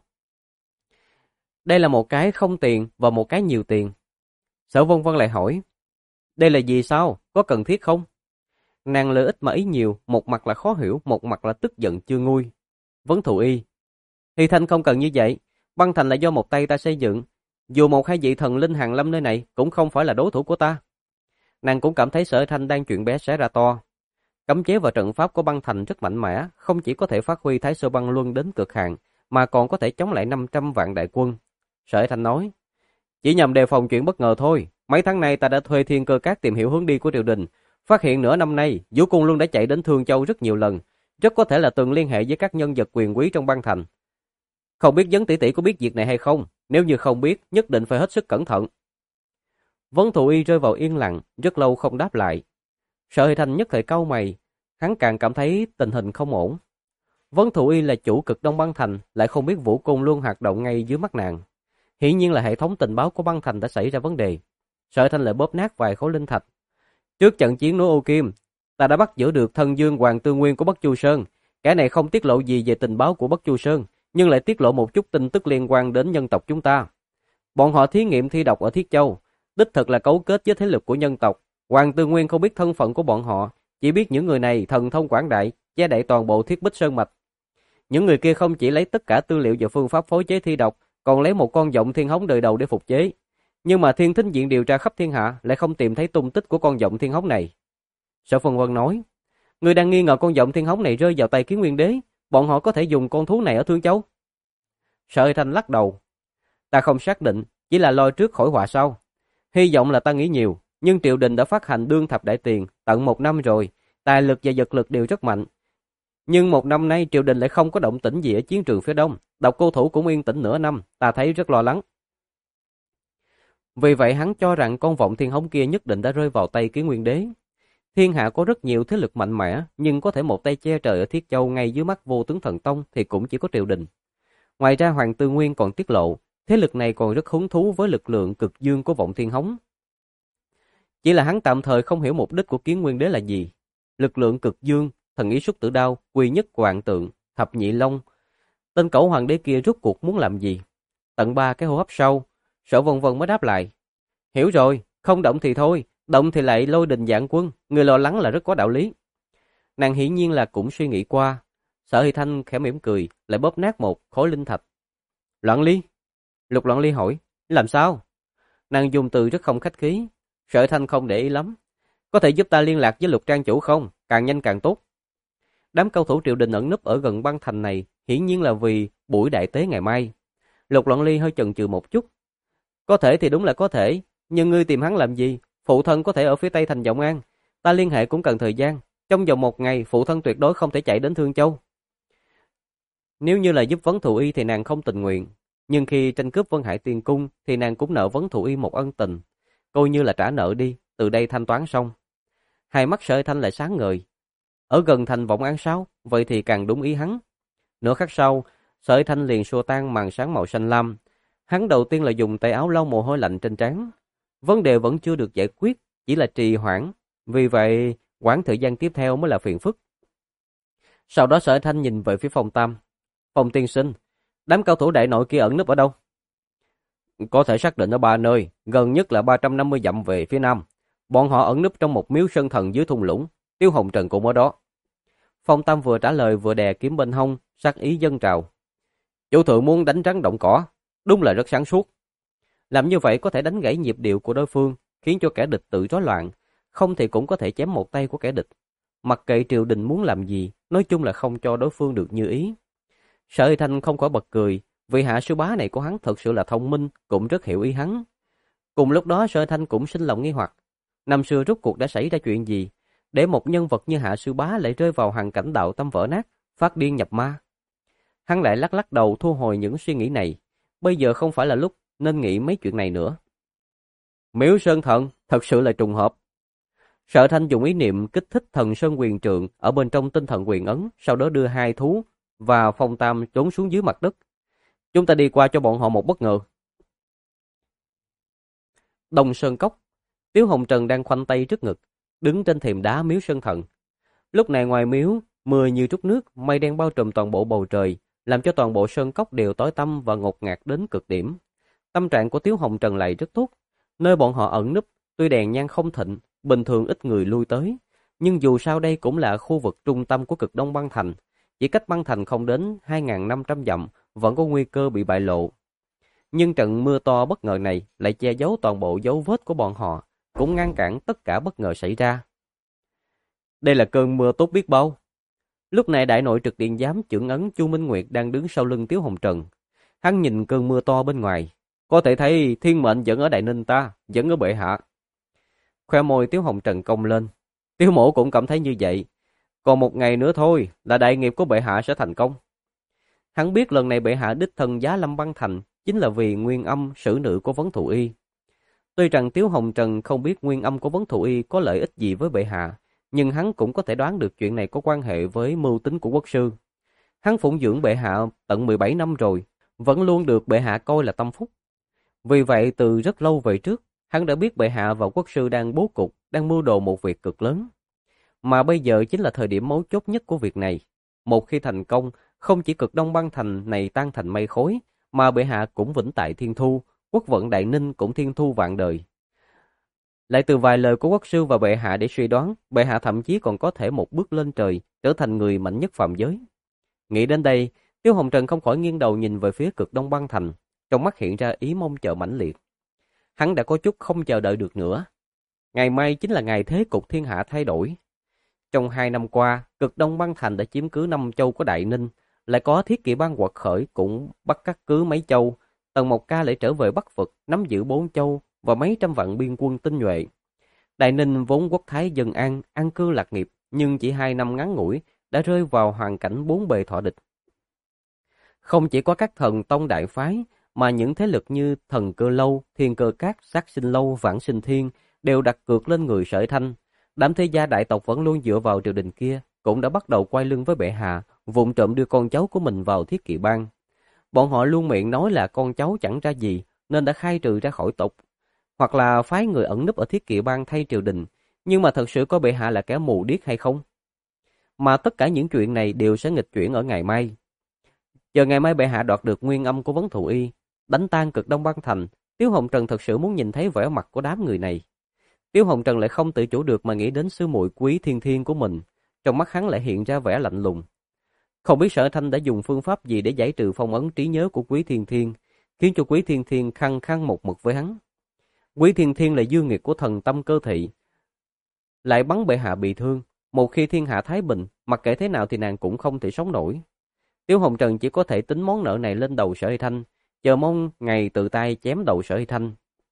Đây là một cái không tiền và một cái nhiều tiền. Sở Vân Vân lại hỏi, đây là gì sao, có cần thiết không? Nàng lợi ích mà ý nhiều, một mặt là khó hiểu, một mặt là tức giận chưa nguôi. Vấn Thụ Y, Hy Thanh không cần như vậy, băng thành là do một tay ta xây dựng, dù một hai vị thần linh hàng lâm nơi này cũng không phải là đối thủ của ta. Nàng cũng cảm thấy Sở Thanh đang chuyện bé xé ra to. Cấm chế và trận pháp của băng thành rất mạnh mẽ, không chỉ có thể phát huy Thái Sơ Băng Luân đến cực hạn, mà còn có thể chống lại 500 vạn đại quân. Sở Thanh nói, chỉ nhằm đề phòng chuyện bất ngờ thôi. Mấy tháng nay ta đã thuê Thiên Cơ Các tìm hiểu hướng đi của triều đình, phát hiện nửa năm nay Vũ Cung Luân đã chạy đến Thương Châu rất nhiều lần, rất có thể là từng liên hệ với các nhân vật quyền quý trong băng thành. Không biết Vấn tỷ tỷ có biết việc này hay không? Nếu như không biết, nhất định phải hết sức cẩn thận. Vấn Thụ Y rơi vào yên lặng, rất lâu không đáp lại. Sở Hy Thanh nhất thời cau mày, hắn càng cảm thấy tình hình không ổn. Vấn Thụ Y là chủ cực đông băng thành, lại không biết Vũ Cung Luân hoạt động ngay dưới mắt nàng. Hiển nhiên là hệ thống tình báo của băng thành đã xảy ra vấn đề. Sở Hy Thanh lại bóp nát vài khối linh thạch. Trước trận chiến núi Ô Kim, ta đã bắt giữ được thân dương Hoàng Tư Nguyên của Bắc Chu Sơn. Kẻ này không tiết lộ gì về tình báo của Bắc Chu Sơn, nhưng lại tiết lộ một chút tin tức liên quan đến nhân tộc chúng ta. Bọn họ thí nghiệm thi độc ở Thiết Châu, đích thực là cấu kết với thế lực của nhân tộc. Hoàng Tư Nguyên không biết thân phận của bọn họ, chỉ biết những người này thần thông quảng đại, che đậy toàn bộ Thiết Bích Sơn mạch. Những người kia không chỉ lấy tất cả tư liệu và phương pháp phối chế thi độc, còn lấy một con giọng thiên hống đời đầu để phục chế. Nhưng mà Thiên Thính Viện điều tra khắp thiên hạ lại không tìm thấy tung tích của con giọng thiên hống này. Sở Phân Vân nói, người đang nghi ngờ con giọng thiên hống này rơi vào tay Kiến Nguyên Đế, bọn họ có thể dùng con thú này ở Thương Châu. Sở Hy Thanh lắc đầu, ta không xác định, chỉ là lo trước khỏi họa sau. Hy vọng là ta nghĩ nhiều, nhưng triều đình đã phát hành đương thập đại tiền tận 1 năm rồi, tài lực và vật lực đều rất mạnh. Nhưng 1 năm nay triều đình lại không có động tĩnh gì ở chiến trường phía đông, Độc Cô Thủ cũng yên tĩnh nửa năm, ta thấy rất lo lắng. Vì vậy hắn cho rằng con vọng thiên hống kia nhất định đã rơi vào tay Kiến Nguyên Đế. Thiên hạ có rất nhiều thế lực mạnh mẽ, nhưng có thể một tay che trời ở Thiết Châu ngay dưới mắt Vô Tướng Thần Tông thì cũng chỉ có triều đình. Ngoài ra Hoàng Tư Nguyên còn tiết lộ, thế lực này còn rất hứng thú với lực lượng cực dương của vọng thiên hống. Chỉ là hắn tạm thời không hiểu mục đích của Kiến Nguyên Đế là gì. Lực lượng cực dương, thần ý xuất tử đao, quy nhất quạng tượng, thập nhị long. Tên cẩu hoàng đế kia rốt cuộc muốn làm gì? Tận 3 cái hô hấp sau, Sở Vân Vân mới đáp lại. Hiểu rồi, không động thì thôi, động thì lại lôi đình vạn quân, người lo lắng là rất có đạo lý. Nàng hiển nhiên là cũng suy nghĩ qua. Sở Hy Thanh khẽ mỉm cười, lại bóp nát một khối linh thạch. Loạn Ly? Lục Loạn Ly hỏi, làm sao? Nàng dùng từ rất không khách khí. Sở Hy Thanh không để ý lắm. Có thể giúp ta liên lạc với Lục Trang chủ không? Càng nhanh càng tốt. Đám cao thủ triều đình ẩn núp ở gần băng thành này hiển nhiên là vì buổi đại tế ngày mai. Lục Loạn Ly hơi chần chừ một chút. Có thể thì đúng là có thể, nhưng ngươi tìm hắn làm gì? Phụ thân có thể ở phía tây thành Vọng An, ta liên hệ cũng cần thời gian. Trong vòng 1 ngày, phụ thân tuyệt đối không thể chạy đến Thương Châu. Nếu như là giúp Vấn Thụ Y thì nàng không tình nguyện, nhưng khi tranh cướp Vân Hải Tiên Cung thì nàng cũng nợ Vấn Thụ Y một ân tình, coi như là trả nợ đi, từ đây thanh toán xong. Hai mắt Sở Thanh lại sáng ngời. Ở gần thành vọng an sao? Vậy thì càng đúng ý hắn. Nửa khắc sau, Sở Thanh liền xua tan màn sáng màu xanh lam. Hắn đầu tiên là dùng tay áo lau mồ hôi lạnh trên trán. Vấn đề vẫn chưa được giải quyết, chỉ là trì hoãn. Vì vậy, quãng thời gian tiếp theo mới là phiền phức. Sau đó Sở Thanh nhìn về phía Phong Tam. Phong tiên sinh, đám cao thủ đại nội kia ẩn núp ở đâu? Có thể xác định ở 3 nơi, gần nhất là 350 dặm về phía nam. Bọn họ ẩn núp trong một miếu sơn thần dưới thung lũng, Tiêu Hồng Trần cũng ở đó. Phong Tam vừa trả lời vừa đè kiếm bên hông, sát ý dâng trào. Chủ thượng muốn đánh rắn động cỏ, đúng là rất sáng suốt. Làm như vậy có thể đánh gãy nhịp điệu của đối phương, khiến cho kẻ địch tự rối loạn, không thì cũng có thể chém một tay của kẻ địch. Mặc kệ triều đình muốn làm gì, nói chung là không cho đối phương được như ý. Sở Thanh không khỏi bật cười, vị hạ sư bá này của hắn thật sự là thông minh, cũng rất hiểu ý hắn. Cùng lúc đó Sở Thanh cũng sinh lòng nghi hoặc, năm xưa rốt cuộc đã xảy ra chuyện gì, để một nhân vật như hạ sư bá lại rơi vào hoàn cảnh đạo tâm vỡ nát, phát điên nhập ma. Hắn lại lắc lắc đầu thu hồi những suy nghĩ này, bây giờ không phải là lúc nên nghĩ mấy chuyện này nữa. Miếu Sơn Thần, thật sự là trùng hợp. Sở Thanh dùng ý niệm kích thích thần Sơn Quyền Trượng ở bên trong tinh thần quyền ấn, sau đó đưa hai thú và Phong Tam trốn xuống dưới mặt đất. Chúng ta đi qua cho bọn họ một bất ngờ. Đông Sơn Cốc, Tiếu Hồng Trần đang khoanh tay trước ngực, đứng trên thềm đá miếu Sơn Thần. Lúc này ngoài miếu, mưa như trút nước, mây đen bao trùm toàn bộ bầu trời, làm cho toàn bộ sơn cốc đều tối tăm và ngột ngạt đến cực điểm. Tâm trạng của Tiếu Hồng Trần lại rất tốt. Nơi bọn họ ẩn núp, tuy đèn nhang không thịnh, bình thường ít người lui tới, nhưng dù sao đây cũng là khu vực trung tâm của cực đông băng thành, chỉ cách băng thành không đến 2.500 dặm, vẫn có nguy cơ bị bại lộ. Nhưng trận mưa to bất ngờ này lại che giấu toàn bộ dấu vết của bọn họ, cũng ngăn cản tất cả bất ngờ xảy ra. Đây là cơn mưa tốt biết bao. Lúc này đại nội trực điện giám chưởng ấn Chu Minh Nguyệt đang đứng sau lưng Tiếu Hồng Trần. Hắn nhìn cơn mưa to bên ngoài, có thể thấy thiên mệnh vẫn ở Đại Ninh ta, vẫn ở bệ hạ. Khoe môi Tiếu Hồng Trần cong lên. Tiếu mổ cũng cảm thấy như vậy. Còn một ngày nữa thôi là đại nghiệp của bệ hạ sẽ thành công. Hắn biết lần này bệ hạ đích thân giá lâm băng thành chính là vì nguyên âm sử nữ của Vấn Thụ Y. Tuy rằng Tiếu Hồng Trần không biết nguyên âm của Vấn Thụ Y có lợi ích gì với bệ hạ, nhưng hắn cũng có thể đoán được chuyện này có quan hệ với mưu tính của quốc sư. Hắn phụng dưỡng bệ hạ tận 17 năm rồi, vẫn luôn được bệ hạ coi là tâm phúc. Vì vậy từ rất lâu về trước, hắn đã biết bệ hạ và quốc sư đang bố cục, đang mưu đồ một việc cực lớn. Mà bây giờ chính là thời điểm mấu chốt nhất của việc này. Một khi thành công, không chỉ cực đông băng thành này tan thành mây khói, mà bệ hạ cũng vĩnh tại thiên thu, quốc vận Đại Ninh cũng thiên thu vạn đời. Lại từ vài lời của quốc sư và bệ hạ để suy đoán, bệ hạ thậm chí còn có thể một bước lên trời, trở thành người mạnh nhất phàm giới. Nghĩ đến đây, Tiêu Hồng Trần không khỏi nghiêng đầu nhìn về phía cực đông băng thành, trong mắt hiện ra ý mong chờ mãnh liệt. Hắn đã có chút không chờ đợi được nữa. Ngày mai chính là ngày thế cục thiên hạ thay đổi. Trong 2 năm qua, cực đông băng thành đã chiếm cứ 5 châu của Đại Ninh, lại có thiết kỵ bang quật khởi cũng bắt cắt cứ mấy châu. Tần Mộc Ca lại trở về Bắc vực, nắm giữ 4 châu và mấy trăm vạn biên quân tinh nhuệ. Đại Ninh vốn quốc thái dân an cư lạc nghiệp, nhưng chỉ 2 năm ngắn ngủi đã rơi vào hoàn cảnh bốn bề thọ địch. Không chỉ có các thần tông đại phái, mà những thế lực như Thần Cơ Lâu, Thiên Cơ Các, Sát Sinh Lâu, Vãng Sinh Thiên đều đặt cược lên người Sở Thanh. Đám thế gia đại tộc vẫn luôn dựa vào triều đình kia, cũng đã bắt đầu quay lưng với bệ hạ, vụng trộm đưa con cháu của mình vào thiết kỵ bang. Bọn họ luôn miệng nói là con cháu chẳng ra gì, nên đã khai trừ ra khỏi tộc, hoặc là phái người ẩn núp ở thiết kỵ bang thay triều đình. Nhưng mà thật sự có bệ hạ là kẻ mù điếc hay không? Mà tất cả những chuyện này đều sẽ nghịch chuyển ở ngày mai. Chờ ngày mai bệ hạ đoạt được nguyên âm của Vấn Thụ Y, đánh tan cực đông băng thành, Tiếu Hồng Trần thật sự muốn nhìn thấy vẻ mặt của đám người này. Tiếu Hồng Trần lại không tự chủ được mà nghĩ đến sư muội Quý Thiên Thiên của mình, trong mắt hắn lại hiện ra vẻ lạnh lùng. Không biết Sở Thanh đã dùng phương pháp gì để giải trừ phong ấn trí nhớ của Quý Thiên Thiên, khiến cho Quý Thiên Thiên khăng khăng một mực với hắn. Quý Thiên Thiên là dư nghiệt của thần tâm cơ thị, lại bắn bệ hạ bị thương. Một khi thiên hạ thái bình, mặc kệ thế nào thì nàng cũng không thể sống nổi. Tiếu Hồng Trần chỉ có thể tính món nợ này lên đầu Sở Hy Thanh, chờ mong ngày tự tay chém đầu Sở Hy Thanh.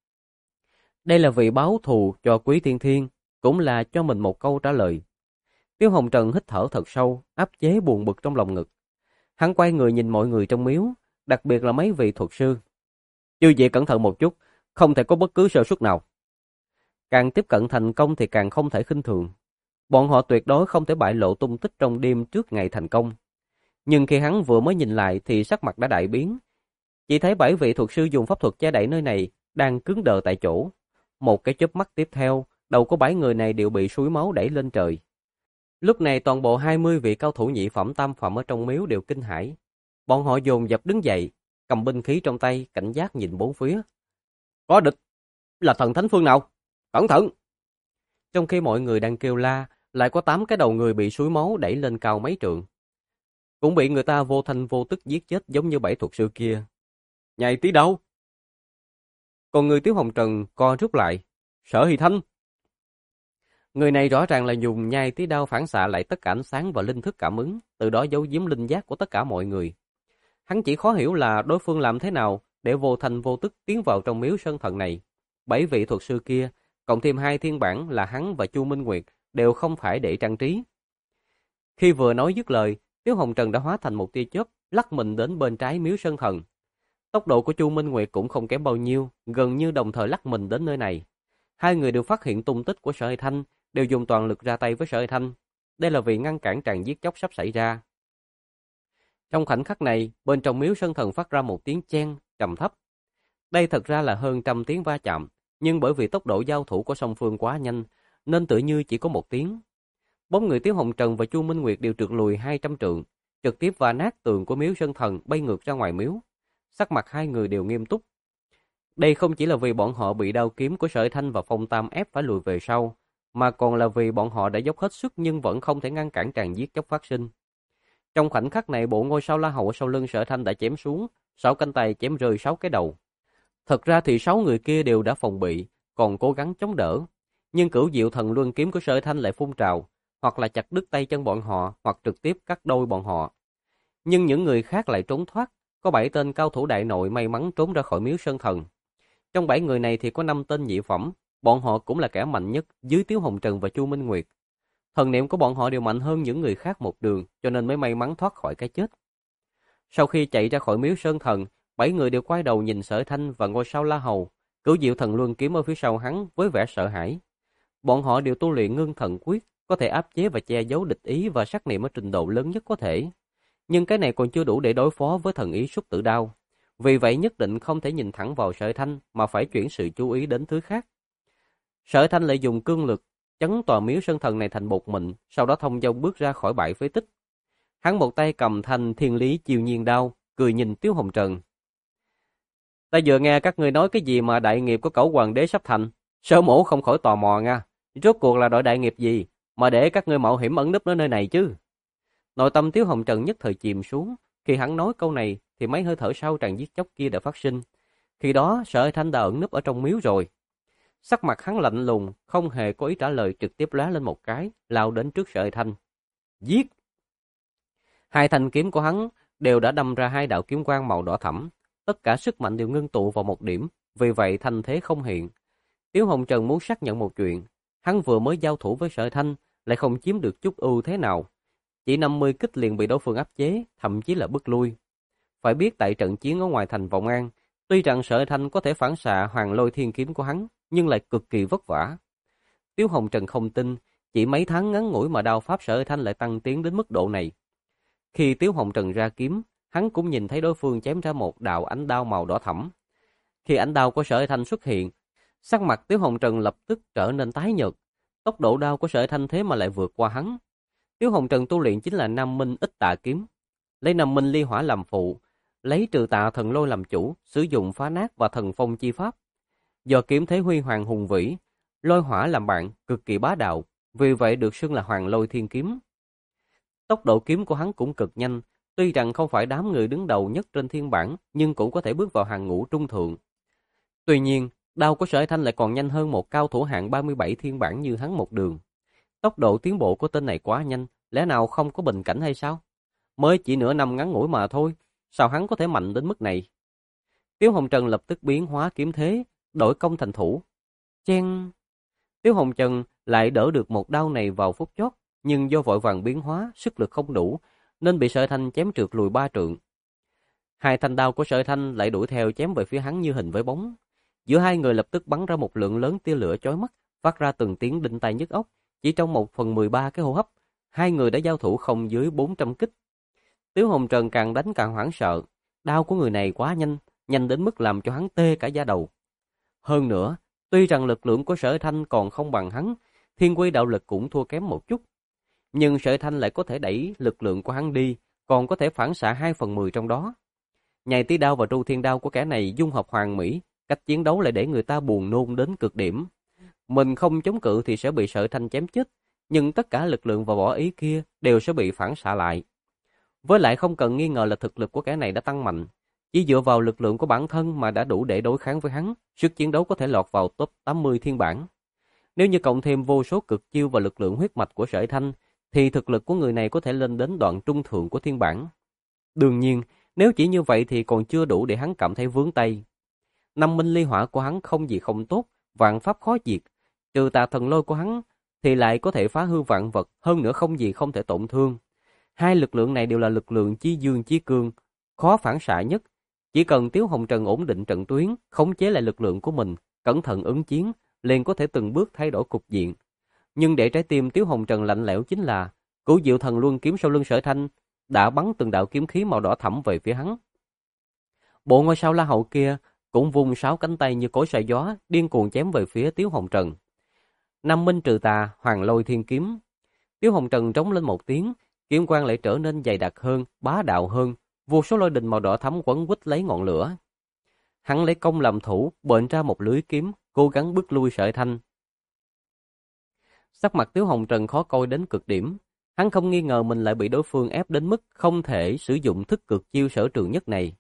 Đây là vì báo thù cho Quý Thiên Thiên, cũng là cho mình một câu trả lời. Tiếu Hồng Trần hít thở thật sâu, áp chế buồn bực trong lòng ngực. Hắn quay người nhìn mọi người trong miếu, đặc biệt là mấy vị thuật sư. Chư vị cẩn thận một chút, không thể có bất cứ sơ suất nào. Càng tiếp cận thành công thì càng không thể khinh thường. Bọn họ tuyệt đối không thể bại lộ tung tích trong đêm trước ngày thành công. Nhưng khi hắn vừa mới nhìn lại thì sắc mặt đã đại biến. Chỉ thấy 7 vị thuật sư dùng pháp thuật che đậy nơi này đang cứng đờ tại chỗ. Một cái chớp mắt tiếp theo, đầu của 7 người này đều bị suối máu đẩy lên trời. Lúc này toàn bộ 20 vị cao thủ nhị phẩm tam phẩm ở trong miếu đều kinh hãi. Bọn họ dồn dập đứng dậy, cầm binh khí trong tay, cảnh giác nhìn bốn phía. Có địch, là thần thánh phương nào? Cẩn thận! Trong khi mọi người đang kêu la, lại có 8 cái đầu người bị suối máu đẩy lên cao mấy trượng. Cũng bị người ta vô thanh vô tức giết chết giống như 7 thuật sư kia. Nhảy tí đâu? Còn người Tiếu Hồng Trần co rút lại. Sở Hy Thanh! Người này rõ ràng là dùng nhai tí đao phản xạ lại tất cả ánh sáng và linh thức cảm ứng, từ đó giấu giếm linh giác của tất cả mọi người. Hắn chỉ khó hiểu là đối phương làm thế nào để vô thanh vô tức tiến vào trong miếu sơn thần này. 7 vị thuật sư kia, cộng thêm 2 thiên bản là hắn và Chu Minh Nguyệt, đều không phải để trang trí. Khi vừa nói dứt lời, Tiếu Hồng Trần đã hóa thành một tia chớp, lắc mình đến bên trái miếu sơn thần. Tốc độ của Chu Minh Nguyệt cũng không kém bao nhiêu, gần như đồng thời lắc mình đến nơi này. Hai người đều phát hiện tung tích của Sở Hy Thanh, đều dùng toàn lực ra tay với Sở Hy Thanh. Đây là vì ngăn cản tràn giết chóc sắp xảy ra. Trong khoảnh khắc này, bên trong miếu sơn thần phát ra một tiếng chen trầm thấp. Đây thật ra là hơn trăm tiếng va chạm, nhưng bởi vì tốc độ giao thủ của song phương quá nhanh, nên tự như chỉ có một tiếng. Bóng người Tiếu Hồng Trần và Chu Minh Nguyệt đều trượt lùi 200 trượng, trực tiếp va nát tường của miếu sơn thần, bay ngược ra ngoài miếu. Sắc mặt hai người đều nghiêm túc. Đây không chỉ là vì bọn họ bị đao kiếm của Sở Thanh và Phong Tam ép phải lùi về sau, mà còn là vì bọn họ đã dốc hết sức nhưng vẫn không thể ngăn cản tràn giết chóc phát sinh. Trong khoảnh khắc này, bộ ngôi sao La Hầu sau lưng Sở Thanh đã chém xuống, 6 cánh tay chém rơi 6 cái đầu. Thật ra thì 6 người kia đều đã phòng bị, còn cố gắng chống đỡ. Nhưng cửu diệu thần luân kiếm của Sở Thanh lại phun trào, hoặc là chặt đứt tay chân bọn họ, hoặc trực tiếp cắt đôi bọn họ. Nhưng những người khác lại trốn thoát, có 7 tên cao thủ đại nội may mắn trốn ra khỏi miếu sơn thần. Trong 7 người này thì có 5 tên nhị phẩm, bọn họ cũng là kẻ mạnh nhất dưới Tiếu Hồng Trần và Chu Minh Nguyệt. Thần niệm của bọn họ đều mạnh hơn những người khác một đường, cho nên mới may mắn thoát khỏi cái chết. Sau khi chạy ra khỏi miếu sơn thần, 7 người đều quay đầu nhìn Sở Thanh và ngôi sao La Hầu, cửu diệu thần luân kiếm ở phía sau hắn với vẻ sợ hãi. Bọn họ đều tu luyện ngưng thần quyết, có thể áp chế và che giấu địch ý và sát niệm ở trình độ lớn nhất có thể. Nhưng cái này còn chưa đủ để đối phó với thần ý xúc tử đao. Vì vậy nhất định không thể nhìn thẳng vào Sở Thanh mà phải chuyển sự chú ý đến thứ khác. Sở Thanh lại dùng cương lực chấn tòa miếu sơn thần này thành bột mịn, sau đó thông dong bước ra khỏi bãi phế tích. Hắn một tay cầm thanh thiên lý chiêu nhiên đao, cười nhìn Tiếu Hồng Trần. Ta vừa nghe các ngươi nói cái gì mà đại nghiệp của cẩu hoàng đế sắp thành, Sở mổ không khỏi tò mò nha. Rốt cuộc là đội đại nghiệp gì mà để các ngươi mạo hiểm ẩn núp ở nơi này chứ? Nội tâm Tiếu Hồng Trần nhất thời chìm xuống, khi hắn nói câu này thì mấy hơi thở sau tràn giết chóc kia đã phát sinh. Khi đó Sở Thanh đã ẩn núp ở trong miếu rồi. Sắc mặt hắn lạnh lùng, không hề có ý trả lời, trực tiếp lóe lên một cái, lao đến trước Sở Thanh. Giết! Hai thanh kiếm của hắn đều đã đâm ra hai đạo kiếm quang màu đỏ thẫm, tất cả sức mạnh đều ngưng tụ vào một điểm, vì vậy thanh thế không hiện. Tiếu Hồng Trần muốn xác nhận một chuyện, hắn vừa mới giao thủ với Sở Thanh, lại không chiếm được chút ưu thế nào. Chỉ 50 kích liền bị đối phương áp chế, thậm chí là bức lui. Phải biết tại trận chiến ở ngoài thành Vọng An, tuy rằng Sở Thanh có thể phản xạ Hoàng Lôi Thiên kiếm của hắn, nhưng lại cực kỳ vất vả. Tiếu Hồng Trần không tin, chỉ mấy tháng ngắn ngủi mà đao pháp Sở Thanh lại tăng tiến đến mức độ này. Khi Tiếu Hồng Trần ra kiếm, hắn cũng nhìn thấy đối phương chém ra một đạo ánh đao màu đỏ thẫm. Khi ánh đao của Sở Thanh xuất hiện, sắc mặt Tiếu Hồng Trần lập tức trở nên tái nhợt. Tốc độ đao của Sở Thanh thế mà lại vượt qua hắn. Tiếu Hồng Trần tu luyện chính là Nam Minh Ích Tà kiếm, lấy Nam Minh Ly Hỏa làm phụ, lấy Trừ Tà Thần Lôi làm chủ, sử dụng phá nát và thần phong chi pháp. Do kiếm thế huy hoàng hùng vĩ, lôi hỏa làm bạn, cực kỳ bá đạo, vì vậy được xưng là Hoàng Lôi Thiên kiếm. Tốc độ kiếm của hắn cũng cực nhanh, tuy rằng không phải đám người đứng đầu nhất trên thiên bảng, nhưng cũng có thể bước vào hàng ngũ trung thượng. Tuy nhiên, đao của Sở Thanh lại còn nhanh hơn một cao thủ hạng 37 thiên bảng như hắn một đường. Tốc độ tiến bộ của tên này quá nhanh, lẽ nào không có bình cảnh hay sao? Mới chỉ nửa năm ngắn ngủi mà thôi, sao hắn có thể mạnh đến mức này? Tiếu Hồng Trần lập tức biến hóa kiếm thế, đổi công thành thủ. Chen! Tiếu Hồng Trần lại đỡ được một đao này vào phút chót, nhưng do vội vàng biến hóa, sức lực không đủ, nên bị Sở Thanh chém trượt lùi 3 trượng. Hai thanh đao của Sở Thanh lại đuổi theo chém về phía hắn như hình với bóng. Giữa hai người lập tức bắn ra một lượng lớn tia lửa chói mắt, phát ra từng tiếng đinh tai nhức óc, Chỉ trong 1/13 cái hô hấp, hai người đã giao thủ không dưới 400 kích. Tiếu Hồng Trần càng đánh càng hoảng sợ, đao của người này quá nhanh, nhanh đến mức làm cho hắn tê cả da đầu. Hơn nữa, tuy rằng lực lượng của Sở Thanh còn không bằng hắn, Thiên Quy đạo lực cũng thua kém một chút. Nhưng Sở Thanh lại có thể đẩy lực lượng của hắn đi, còn có thể phản xạ 2/10 trong đó. Nhai tí đao và tru thiên đao của kẻ này dung hợp hoàn mỹ, cách chiến đấu lại để người ta buồn nôn đến cực điểm. Mình không chống cự thì sẽ bị Sở Thanh chém chết, nhưng tất cả lực lượng và võ ý kia đều sẽ bị phản xạ lại. Với lại không cần nghi ngờ là thực lực của kẻ này đã tăng mạnh. Chỉ dựa vào lực lượng của bản thân mà đã đủ để đối kháng với hắn, sức chiến đấu có thể lọt vào top 80 thiên bản. Nếu như cộng thêm vô số cực chiêu và lực lượng huyết mạch của Sở Thanh, thì thực lực của người này có thể lên đến đoạn trung thượng của thiên bản. Đương nhiên, nếu chỉ như vậy thì còn chưa đủ để hắn cảm thấy vướng tay. Năm minh ly hỏa của hắn không gì không tốt, vạn pháp khó diệt. Trừ tà thần lôi của hắn thì lại có thể phá hư vạn vật, hơn nữa không gì không thể tổn thương. Hai lực lượng này đều là lực lượng chí dương chí cương, khó phản xạ nhất. Chỉ cần Tiếu Hồng Trần ổn định trận tuyến, khống chế lại lực lượng của mình, cẩn thận ứng chiến, liền có thể từng bước thay đổi cục diện. Nhưng để trái tim Tiếu Hồng Trần lạnh lẽo chính là Cửu Diệu Thần Luân kiếm sau lưng Sở Thanh đã bắn từng đạo kiếm khí màu đỏ thẫm về phía hắn. Bộ ngôi sao La Hậu kia cũng vung 6 cánh tay như cối xay gió, điên cuồng chém về phía Tiếu Hồng Trần. Năm minh trừ tà, Hoàng Lôi Thiên Kiếm. Tiếu Hồng Trần trống lên một tiếng, kiếm quang lại trở nên dày đặc hơn, bá đạo hơn, vô số lôi đình màu đỏ thẫm quấn quýt lấy ngọn lửa. Hắn lấy công làm thủ, bệnh ra một lưới kiếm, cố gắng bức lui Sở Thanh. Sắc mặt Tiếu Hồng Trần khó coi đến cực điểm, hắn không nghi ngờ mình lại bị đối phương ép đến mức không thể sử dụng thức cực chiêu sở trường nhất này.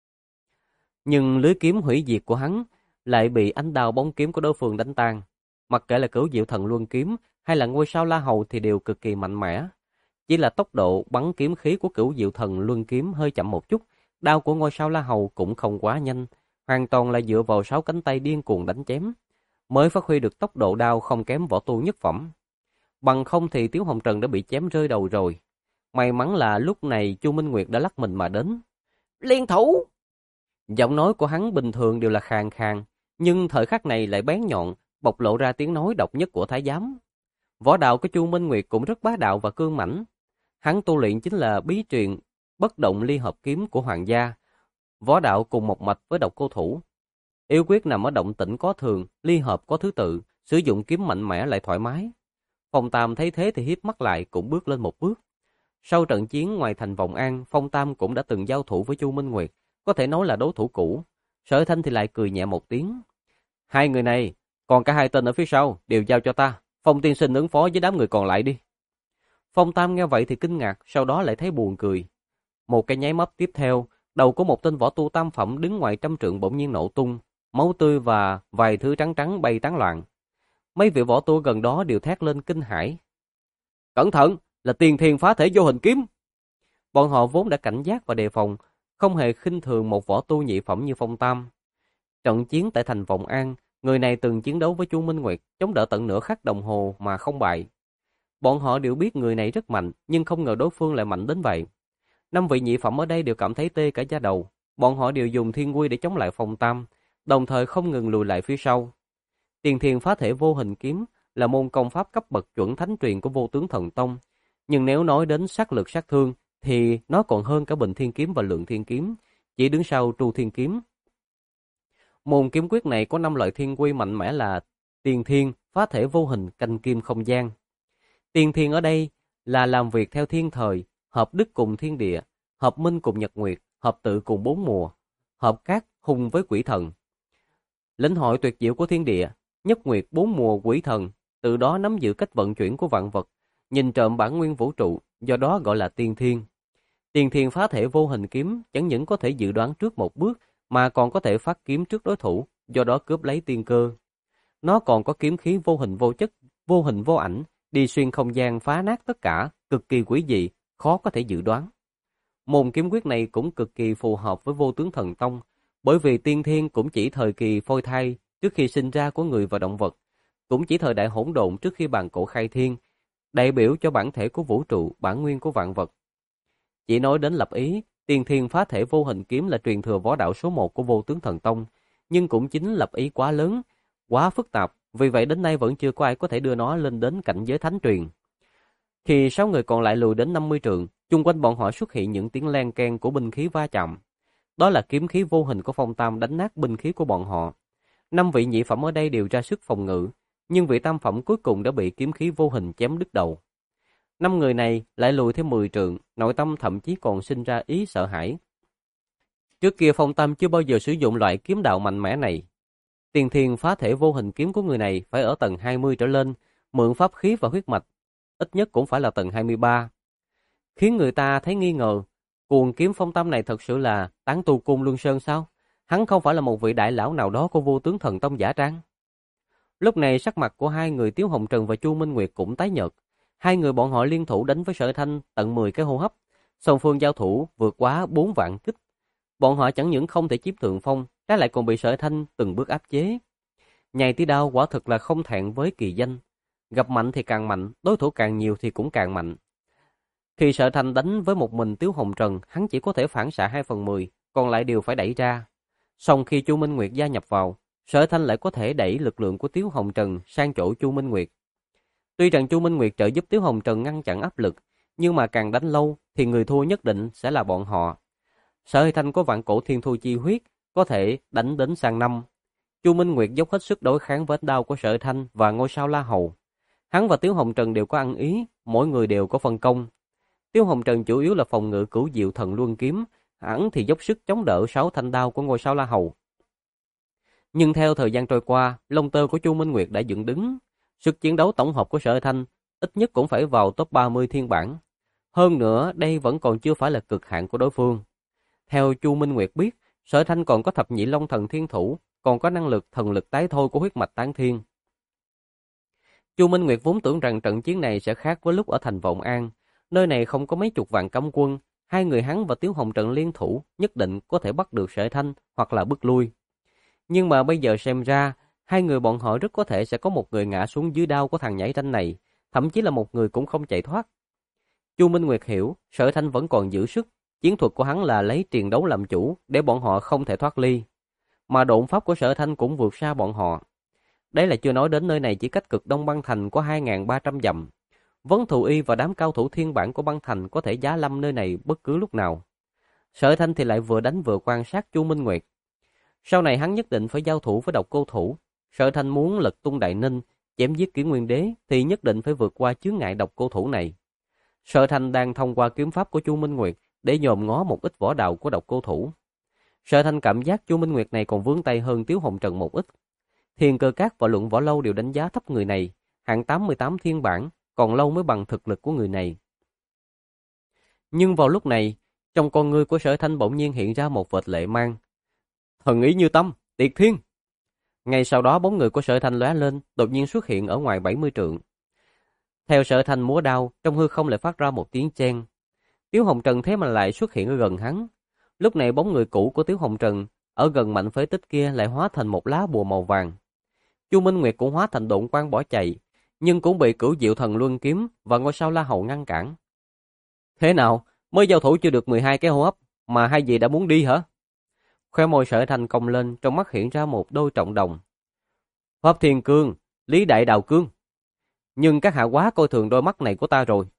Nhưng lưới kiếm hủy diệt của hắn lại bị ánh đao bóng kiếm của đối phương đánh tan. Mặc kệ là Cửu Diệu Thần Luân kiếm hay là ngôi sao La Hầu thì đều cực kỳ mạnh mẽ. Chỉ là tốc độ bắn kiếm khí của Cửu Diệu Thần Luân kiếm hơi chậm một chút, đao của ngôi sao La Hầu cũng không quá nhanh, hoàn toàn là dựa vào 6 cánh tay điên cuồng đánh chém, mới phát huy được tốc độ đao không kém võ tu nhất phẩm. Bằng không thì Tiếu Hồng Trần đã bị chém rơi đầu rồi. May mắn là lúc này Chu Minh Nguyệt đã lắc mình mà đến. Liên thủ! Giọng nói của hắn bình thường đều là khàn khàn, nhưng thời khắc này lại bén nhọn, bộc lộ ra tiếng nói độc nhất của thái giám. Võ đạo của Chu Minh Nguyệt cũng rất bá đạo và cương mãnh. Hắn tu luyện chính là bí truyền bất động ly hợp kiếm của hoàng gia, võ đạo cùng một mạch với Độc Cô Thủ. Yếu quyết nằm ở động tĩnh có thường, ly hợp có thứ tự, sử dụng kiếm mạnh mẽ lại thoải mái. Phong Tam thấy thế thì híp mắt lại, cũng bước lên một bước. Sau trận chiến ngoài thành Vọng An, Phong Tam cũng đã từng giao thủ với Chu Minh Nguyệt, có thể nói là đối thủ cũ. Sở Thanh thì lại cười nhẹ một tiếng. Hai người này, còn cả hai tên ở phía sau, đều giao cho ta. Phong tiên sinh ứng phó với đám người còn lại đi. Phong Tam nghe vậy thì kinh ngạc, sau đó lại thấy buồn cười. Một cái nháy mắt tiếp theo, đầu của một tên võ tu tam phẩm đứng ngoài trăm trượng bỗng nhiên nổ tung, máu tươi và vài thứ trắng trắng bay tán loạn. Mấy vị võ tu gần đó đều thét lên kinh hãi. Cẩn thận, là Tiền Thiên Phá Thể Vô Hình Kiếm. Bọn họ vốn đã cảnh giác và đề phòng, không hề khinh thường một võ tu nhị phẩm như Phong Tam. Trận chiến tại thành Vọng An, người này từng chiến đấu với Chu Minh Nguyệt, chống đỡ tận nửa khắc đồng hồ mà không bại. Bọn họ đều biết người này rất mạnh, nhưng không ngờ đối phương lại mạnh đến vậy. 5 vị nhị phẩm ở đây đều cảm thấy tê cả da đầu. Bọn họ đều dùng thiên quy để chống lại Phong Tam, đồng thời không ngừng lùi lại phía sau. Tiền Thiên Phá Thể Vô Hình Kiếm là môn công pháp cấp bậc chuẩn thánh truyền của Vô Tướng Thần Tông, nhưng nếu nói đến sát lực sát thương thì nó còn hơn cả Bình Thiên Kiếm và Lượng Thiên Kiếm, chỉ đứng sau Tru Thiên Kiếm. Môn kiếm quyết này có 5 loại thiên quy mạnh mẽ là Tiền Thiên, Phá Thể Vô Hình, Canh Kim Không Gian. Tiền Thiên ở đây là làm việc theo thiên thời, hợp đức cùng thiên địa, hợp minh cùng nhật nguyệt, hợp tự cùng 4 mùa, hợp cát hung với quỷ thần. Lĩnh hội tuyệt diệu của thiên địa, nhất nguyệt 4 mùa quỷ thần, từ đó nắm giữ cách vận chuyển của vạn vật, nhìn trộm bản nguyên vũ trụ, do đó gọi là tiên thiên. Tiền Thiên Phá Thể Vô Hình Kiếm chẳng những có thể dự đoán trước một bước, mà còn có thể phát kiếm trước đối thủ, do đó cướp lấy tiên cơ. Nó còn có kiếm khí vô hình vô chất, vô hình vô ảnh, đi xuyên không gian phá nát tất cả, cực kỳ quý dị, khó có thể dự đoán. Môn kiếm quyết này cũng cực kỳ phù hợp với Vô Tướng Thần Tông, bởi vì tiên thiên cũng chỉ thời kỳ phôi thai trước khi sinh ra của người và động vật, cũng chỉ thời đại hỗn độn trước khi bàn cổ khai thiên, đại biểu cho bản thể của vũ trụ, bản nguyên của vạn vật. Chỉ nói đến lập ý, Tiền Thiên Phá Thể Vô Hình Kiếm là truyền thừa võ đạo số 1 của Vô Tướng Thần Tông, nhưng cũng chính lập ý quá lớn, quá phức tạp, vì vậy đến nay vẫn chưa có ai có thể đưa nó lên đến cảnh giới thánh truyền. Khi 6 người còn lại lùi đến 50 trượng, chung quanh bọn họ xuất hiện những tiếng len keng của binh khí va chạm. Đó là kiếm khí vô hình của Phong Tam đánh nát binh khí của bọn họ. 5 vị nhị phẩm ở đây đều ra sức phòng ngự, nhưng vị tam phẩm cuối cùng đã bị kiếm khí vô hình chém đứt đầu. 5 người này lại lùi thêm 10 trượng, nội tâm thậm chí còn sinh ra ý sợ hãi. Trước kia Phong Tam chưa bao giờ sử dụng loại kiếm đạo mạnh mẽ này. Tiền thiền phá thể vô hình kiếm của người này phải ở tầng 20 trở lên, mượn pháp khí và huyết mạch, ít nhất cũng phải là tầng 23. Khiến người ta thấy nghi ngờ, cuồng kiếm Phong Tam này thật sự là tán tu Côn Luân Sơn sao? Hắn không phải là một vị đại lão nào đó của Vô Tướng Thần Tông giả trang. Lúc này sắc mặt của hai người Tiếu Hồng Trần và Chu Minh Nguyệt cũng tái nhợt. Hai người bọn họ liên thủ đánh với Sở Thanh tận 10 cái hô hấp, song phương giao thủ vượt quá 4 vạn kích. Bọn họ chẳng những không thể chiếm thượng phong, trái lại còn bị Sở Thanh từng bước áp chế. Nhai tí đao quả thực là không thẹn với kỳ danh. Gặp mạnh thì càng mạnh, đối thủ càng nhiều thì cũng càng mạnh. Khi Sở Thanh đánh với một mình Tiếu Hồng Trần, hắn chỉ có thể phản xạ 2/10, còn lại đều phải đẩy ra. Song khi Chu Minh Nguyệt gia nhập vào, Sở Thanh lại có thể đẩy lực lượng của Tiếu Hồng Trần sang chỗ Chu Minh Nguyệt. Tuy rằng Chu Minh Nguyệt trợ giúp Tiếu Hồng Trần ngăn chặn áp lực, nhưng mà càng đánh lâu thì người thua nhất định sẽ là bọn họ. Sở Thanh có vạn cổ thiên thu chi huyết, có thể đánh đến sang năm. Chu Minh Nguyệt dốc hết sức đối kháng với đao của Sở Thanh và ngôi sao La Hầu. Hắn và Tiếu Hồng Trần đều có ăn ý, mỗi người đều có phân công. Tiếu Hồng Trần chủ yếu là phòng ngự cửu diệu thần luân kiếm, hắn thì dốc sức chống đỡ 6 thanh đao của ngôi sao La Hầu. Nhưng theo thời gian trôi qua, lông tơ của Chu Minh Nguyệt đã dựng đứng. Sức chiến đấu tổng hợp của Sở Thanh ít nhất cũng phải vào top 30 thiên bản. Hơn nữa, đây vẫn còn chưa phải là cực hạn của đối phương. Theo Chu Minh Nguyệt biết, Sở Thanh còn có thập nhị long thần thiên thủ, còn có năng lực thần lực tái thôi của huyết mạch tán thiên. Chu Minh Nguyệt vốn tưởng rằng trận chiến này sẽ khác với lúc ở thành Vọng An. Nơi này không có mấy chục vạn cấm quân, hai người hắn và Tiếu Hồng Trần liên thủ nhất định có thể bắt được Sở Thanh hoặc là bức lui. Nhưng mà bây giờ xem ra, hai người bọn họ rất có thể sẽ có một người ngã xuống dưới đao của thằng nhảy ranh này, thậm chí là một người cũng không chạy thoát. Chu Minh Nguyệt hiểu, Sở Thanh vẫn còn giữ sức, chiến thuật của hắn là lấy triền đấu làm chủ để bọn họ không thể thoát ly. Mà độn pháp của Sở Thanh cũng vượt xa bọn họ. Đấy là chưa nói đến nơi này chỉ cách cực đông băng thành có 2.300 dặm. Vấn Thù Y và đám cao thủ thiên bản của băng thành có thể giá lâm nơi này bất cứ lúc nào. Sở Thanh thì lại vừa đánh vừa quan sát Chu Minh Nguyệt. Sau này hắn nhất định phải giao thủ với Độc Cô Thủ. Sở Thanh muốn lật tung Đại Ninh, chém giết Kỷ Nguyên Đế thì nhất định phải vượt qua chướng ngại Độc Cô Thủ này. Sở Thanh đang thông qua kiếm pháp của Chu Minh Nguyệt để nhòm ngó một ít võ đạo của Độc Cô Thủ. Sở Thanh cảm giác Chu Minh Nguyệt này còn vướng tay hơn Tiếu Hồng Trần một ít. Thiên Cơ Các và Luận Võ Lâu đều đánh giá thấp người này, hạng 88 thiên bản, còn lâu mới bằng thực lực của người này. Nhưng vào lúc này, trong con ngươi của Sở Thanh bỗng nhiên hiện ra một vệt lệ mang. Thần ý như tâm, Tiệt Thiên. Ngay sau đó bóng người của Sở Thanh lóe lên, đột nhiên xuất hiện ở ngoài 70 trượng. Theo Sở Thanh múa đao, trong hư không lại phát ra một tiếng chen. Tiếu Hồng Trần thế mà lại xuất hiện ở gần hắn. Lúc này bóng người cũ của Tiếu Hồng Trần ở gần mảnh phế tích kia lại hóa thành một lá bùa màu vàng. Chu Minh Nguyệt cũng hóa thành độn quang bỏ chạy, nhưng cũng bị cửu diệu thần luân kiếm và ngôi sao La Hầu ngăn cản. Thế nào, mới giao thủ chưa được 12 cái hô hấp mà hai vị đã muốn đi hả? Khóe môi Sở Thanh cong lên, trong mắt hiện ra một đôi trọng đồng. Pháp Thiên Cương, Lý Đại Đào Cương. Nhưng các hạ quá coi thường đôi mắt này của ta rồi.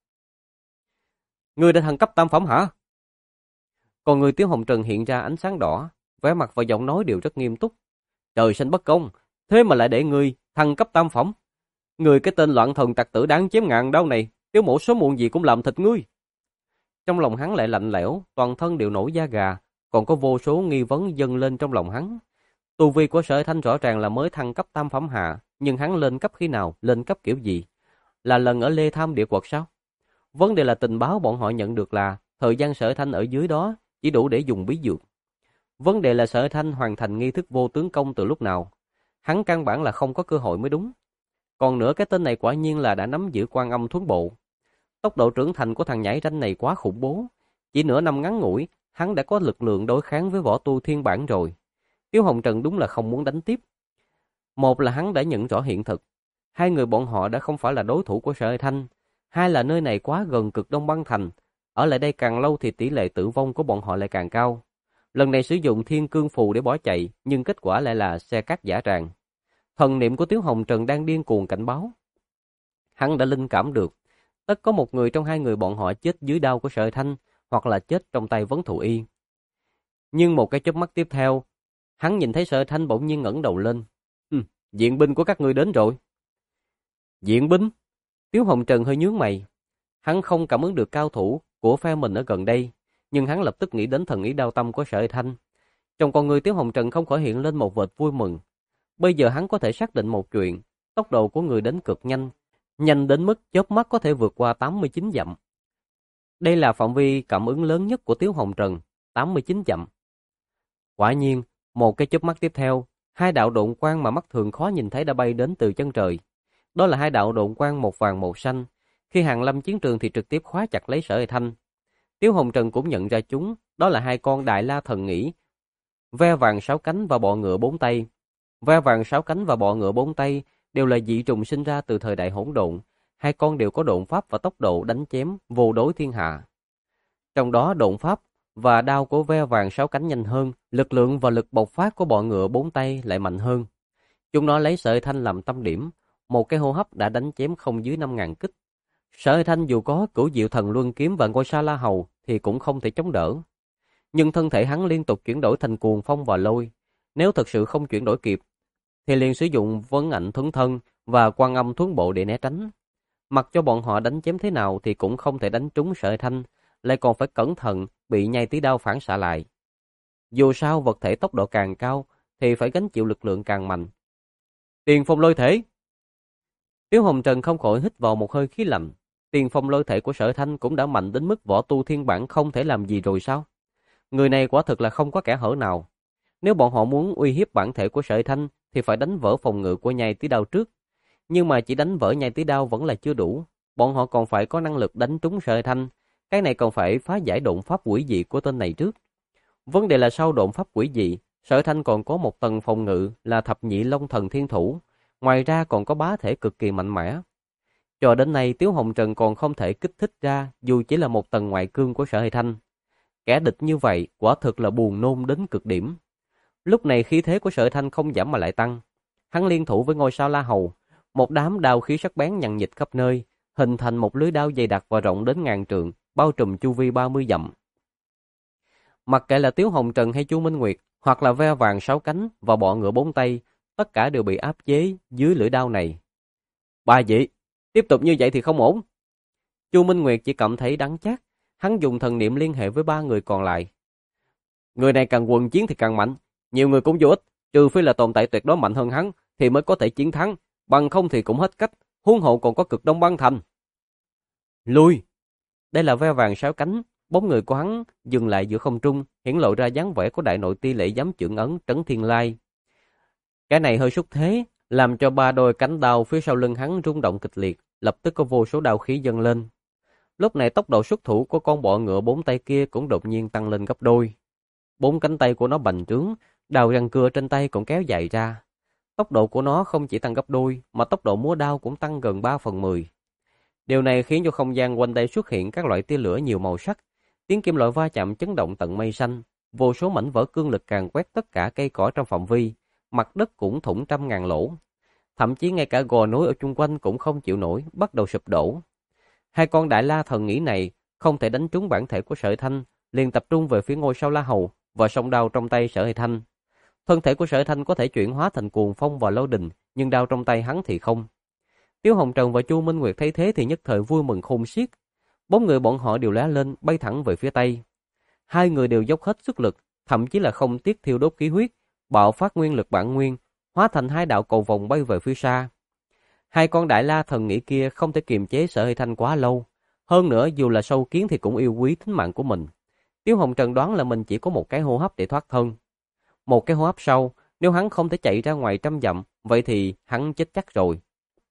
Ngươi đã thăng cấp tam phẩm hả? Còn người Tiếu Hồng Trần hiện ra ánh sáng đỏ, vẻ mặt và giọng nói đều rất nghiêm túc. Trời xanh bất công, thế mà lại để ngươi thăng cấp tam phẩm. Ngươi cái tên loạn thần tặc tử đáng chém ngàn đau này, Tiếu mổ số muộn gì cũng làm thịt ngươi. Trong lòng hắn lại lạnh lẽo, toàn thân đều nổi da gà, còn có vô số nghi vấn dâng lên trong lòng hắn. Tu vi của Sở Thanh rõ ràng là mới thăng cấp tam phẩm hạ, nhưng hắn lên cấp khi nào, lên cấp kiểu gì? Là lần ở Lê Tham Địa Quật sao? Vấn đề là tình báo bọn họ nhận được là thời gian Sở Thanh ở dưới đó chỉ đủ để dùng bí dược. Vấn đề là Sở Thanh hoàn thành nghi thức vô tướng công từ lúc nào? Hắn căn bản là không có cơ hội mới đúng. Còn nữa cái tên này quả nhiên là đã nắm giữ Quan Âm Thuấn Bộ. Tốc độ trưởng thành của thằng nhảy ranh này quá khủng bố. Chỉ nửa năm ngắn ngủi, hắn đã có lực lượng đối kháng với võ tu thiên bản rồi. Tiếu Hồng Trần đúng là không muốn đánh tiếp. Một là hắn đã nhận rõ hiện thực. Hai người bọn họ đã không phải là đối thủ của Sở Thanh. Hai là nơi này quá gần cực đông băng thành. Ở lại đây càng lâu thì tỷ lệ tử vong của bọn họ lại càng cao. Lần này sử dụng Thiên Cương Phù để bỏ chạy, nhưng kết quả lại là xe cát giả tràng. Thần niệm của Tiếu Hồng Trần đang điên cuồng cảnh báo. Hắn đã linh cảm được, tất có một người trong hai người bọn họ chết dưới đao của Sở Thanh, hoặc là chết trong tay Vấn Thụ Y. Nhưng một cái chớp mắt tiếp theo, hắn nhìn thấy Sở Thanh bỗng nhiên ngẩng đầu lên. Viện binh của các ngươi đến rồi. Viện binh? Tiếu Hồng Trần hơi nhướng mày. Hắn không cảm ứng được cao thủ của phe mình ở gần đây, nhưng hắn lập tức nghĩ đến thần ý đao tâm của Sở Thanh. Trong con người Tiếu Hồng Trần không khỏi hiện lên một vệt vui mừng. Bây giờ hắn có thể xác định một chuyện, tốc độ của người đến cực nhanh, nhanh đến mức chớp mắt có thể vượt qua 89 dặm. Đây là phạm vi cảm ứng lớn nhất của Tiếu Hồng Trần, 89 dặm. Quả nhiên, một cái chớp mắt tiếp theo, hai đạo độn quang mà mắt thường khó nhìn thấy đã bay đến từ chân trời. Đó là hai đạo độn quang một vàng một xanh. Khi hàng lâm chiến trường thì trực tiếp khóa chặt lấy Sở Thanh. Tiếu Hồng Trần cũng nhận ra chúng, đó là hai con Đại La Thần Nghĩ, ve vàng sáu cánh và bọ ngựa bốn tay. Ve vàng sáu cánh và bọ ngựa bốn tay đều là dị trùng sinh ra từ thời đại hỗn độn. Hai con đều có độn pháp và tốc độ đánh chém vô đối thiên hạ. Trong đó độn pháp và đao của ve vàng sáu cánh nhanh hơn, lực lượng và lực bộc phát của bọ ngựa bốn tay lại mạnh hơn. Chúng nó lấy Sở Thanh làm tâm điểm, một cái hô hấp đã đánh chém không dưới 5.000 kích. Sở Thanh dù có Cửu Diệu Thần Luân Kiếm và ngôi Sa La Hầu thì cũng không thể chống đỡ. Nhưng thân thể hắn liên tục chuyển đổi thành cuồng phong và lôi. Nếu thật sự không chuyển đổi kịp, thì liền sử dụng vấn ảnh thuấn thân và quan âm thuấn bộ để né tránh. Mặc cho bọn họ đánh chém thế nào thì cũng không thể đánh trúng Sở Thanh, lại còn phải cẩn thận bị nhai tí đao phản xạ lại. Dù sao vật thể tốc độ càng cao thì phải gánh chịu lực lượng càng mạnh. Tiền phong lôi thể. Tiếu Hồng Trần không khỏi hít vào một hơi khí lạnh. Tiền phong lôi thể của Sở Thanh cũng đã mạnh đến mức võ tu thiên bản không thể làm gì rồi sao? Người này quả thực là không có kẽ hở nào. Nếu bọn họ muốn uy hiếp bản thể của Sở Thanh thì phải đánh vỡ phòng ngự của nhai tí đao trước. Nhưng mà chỉ đánh vỡ nhai tí đao vẫn là chưa đủ. Bọn họ còn phải có năng lực đánh trúng Sở Thanh. Cái này còn phải phá giải độn pháp quỷ dị của tên này trước. Vấn đề là sau độn pháp quỷ dị, Sở Thanh còn có một tầng phòng ngự là thập nhị long thần thiên thủ. Ngoài ra còn có bá thể cực kỳ mạnh mẽ. Cho đến nay Tiếu Hồng Trần còn không thể kích thích ra dù chỉ là một tầng ngoại cương của Sở Thanh. Kẻ địch như vậy quả thực là buồn nôn đến cực điểm. Lúc này khí thế của Sở Thanh không giảm mà lại tăng. Hắn liên thủ với ngôi sao La Hầu, một đám đao khí sắc bén nhằng nhịt khắp nơi, hình thành một lưới đao dày đặc và rộng đến ngàn trượng, bao trùm chu vi 30 dặm. Mặc kệ là Tiếu Hồng Trần hay Chu Minh Nguyệt, hoặc là ve vàng sáu cánh và bọ ngựa bốn tay, tất cả đều bị áp chế dưới lưỡi đao này. Ba vị, tiếp tục như vậy thì không ổn. Chu Minh Nguyệt chỉ cảm thấy đắng chát, hắn dùng thần niệm liên hệ với ba người còn lại. Người này càng quần chiến thì càng mạnh, nhiều người cũng vô ích, trừ phi là tồn tại tuyệt đối mạnh hơn hắn thì mới có thể chiến thắng, bằng không thì cũng hết cách, huống hộ còn có Cực Đông Băng Thành. Lui! Đây là ve vàng sáu cánh, bóng người của hắn dừng lại giữa không trung, hiển lộ ra dáng vẻ của đại nội ti lễ giám chưởng ấn Trấn Thiên Lai. Cái này hơi xúc thế, làm cho ba đôi cánh đao phía sau lưng hắn rung động kịch liệt, lập tức có vô số đao khí dâng lên. Lúc này tốc độ xuất thủ của con bọ ngựa bốn tay kia cũng đột nhiên tăng lên gấp đôi. Bốn cánh tay của nó bành trướng, đào răng cưa trên tay cũng kéo dài ra. Tốc độ của nó không chỉ tăng gấp đôi, mà tốc độ múa đao cũng tăng gần 3/10. Điều này khiến cho không gian quanh đây xuất hiện các loại tia lửa nhiều màu sắc, tiếng kim loại va chạm chấn động tận mây xanh, vô số mảnh vỡ cương lực càn quét tất cả cây cỏ trong phạm vi, mặt đất cũng thủng trăm ngàn lỗ. Thậm chí ngay cả gò núi ở chung quanh cũng không chịu nổi, bắt đầu sụp đổ. Hai con Đại La Thần Nghĩ này không thể đánh trúng bản thể của Sở Thanh, liền tập trung về phía ngôi sao La Hầu và song đao trong tay Sở Thanh. Thân thể của Sở Thanh có thể chuyển hóa thành cuồng phong và lôi đình, nhưng đao trong tay hắn thì không. Tiếu Hồng Trần và Chu Minh Nguyệt thấy thế thì nhất thời vui mừng khôn xiết. Bốn người bọn họ đều lóe lên bay thẳng về phía tây. Hai người đều dốc hết sức lực, thậm chí là không tiếc thiêu đốt khí huyết, bạo phát nguyên lực bản nguyên, hóa thành hai đạo cầu vồng bay về phía xa. Hai con Đại La Thần Nghĩ kia không thể kiềm chế Sở Thanh quá lâu. Hơn nữa dù là sâu kiến thì cũng yêu quý tính mạng của mình. Tiếu Hồng Trần đoán là mình chỉ có một cái hô hấp để thoát thân. Một cái hô hấp sau, nếu hắn không thể chạy ra ngoài trăm dặm, vậy thì hắn chết chắc rồi.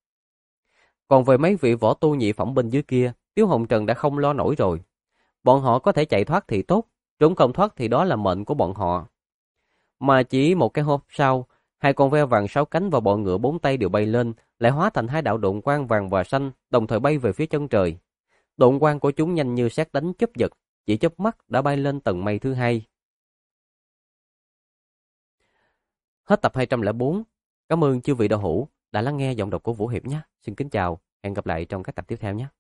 Còn về mấy vị võ tu nhị phẩm bên dưới kia, Tiếu Hồng Trần đã không lo nổi rồi. Bọn họ có thể chạy thoát thì tốt, trốn không thoát thì đó là mệnh của bọn họ. Mà chỉ một cái hô hấp sau, hai con ve vàng sáu cánh và bọ ngựa bốn tay đều bay lên, lại hóa thành hai đạo độn quang vàng và xanh, đồng thời bay về phía chân trời. Độn quang của chúng nhanh như sét đánh chớp giật, chỉ chớp mắt đã bay lên tầng mây thứ hai. Hết tập 204. Cảm ơn chư vị đạo hữu đã lắng nghe giọng đọc của Vũ Hiệp nhé. Xin kính chào, hẹn gặp lại trong các tập tiếp theo nhé.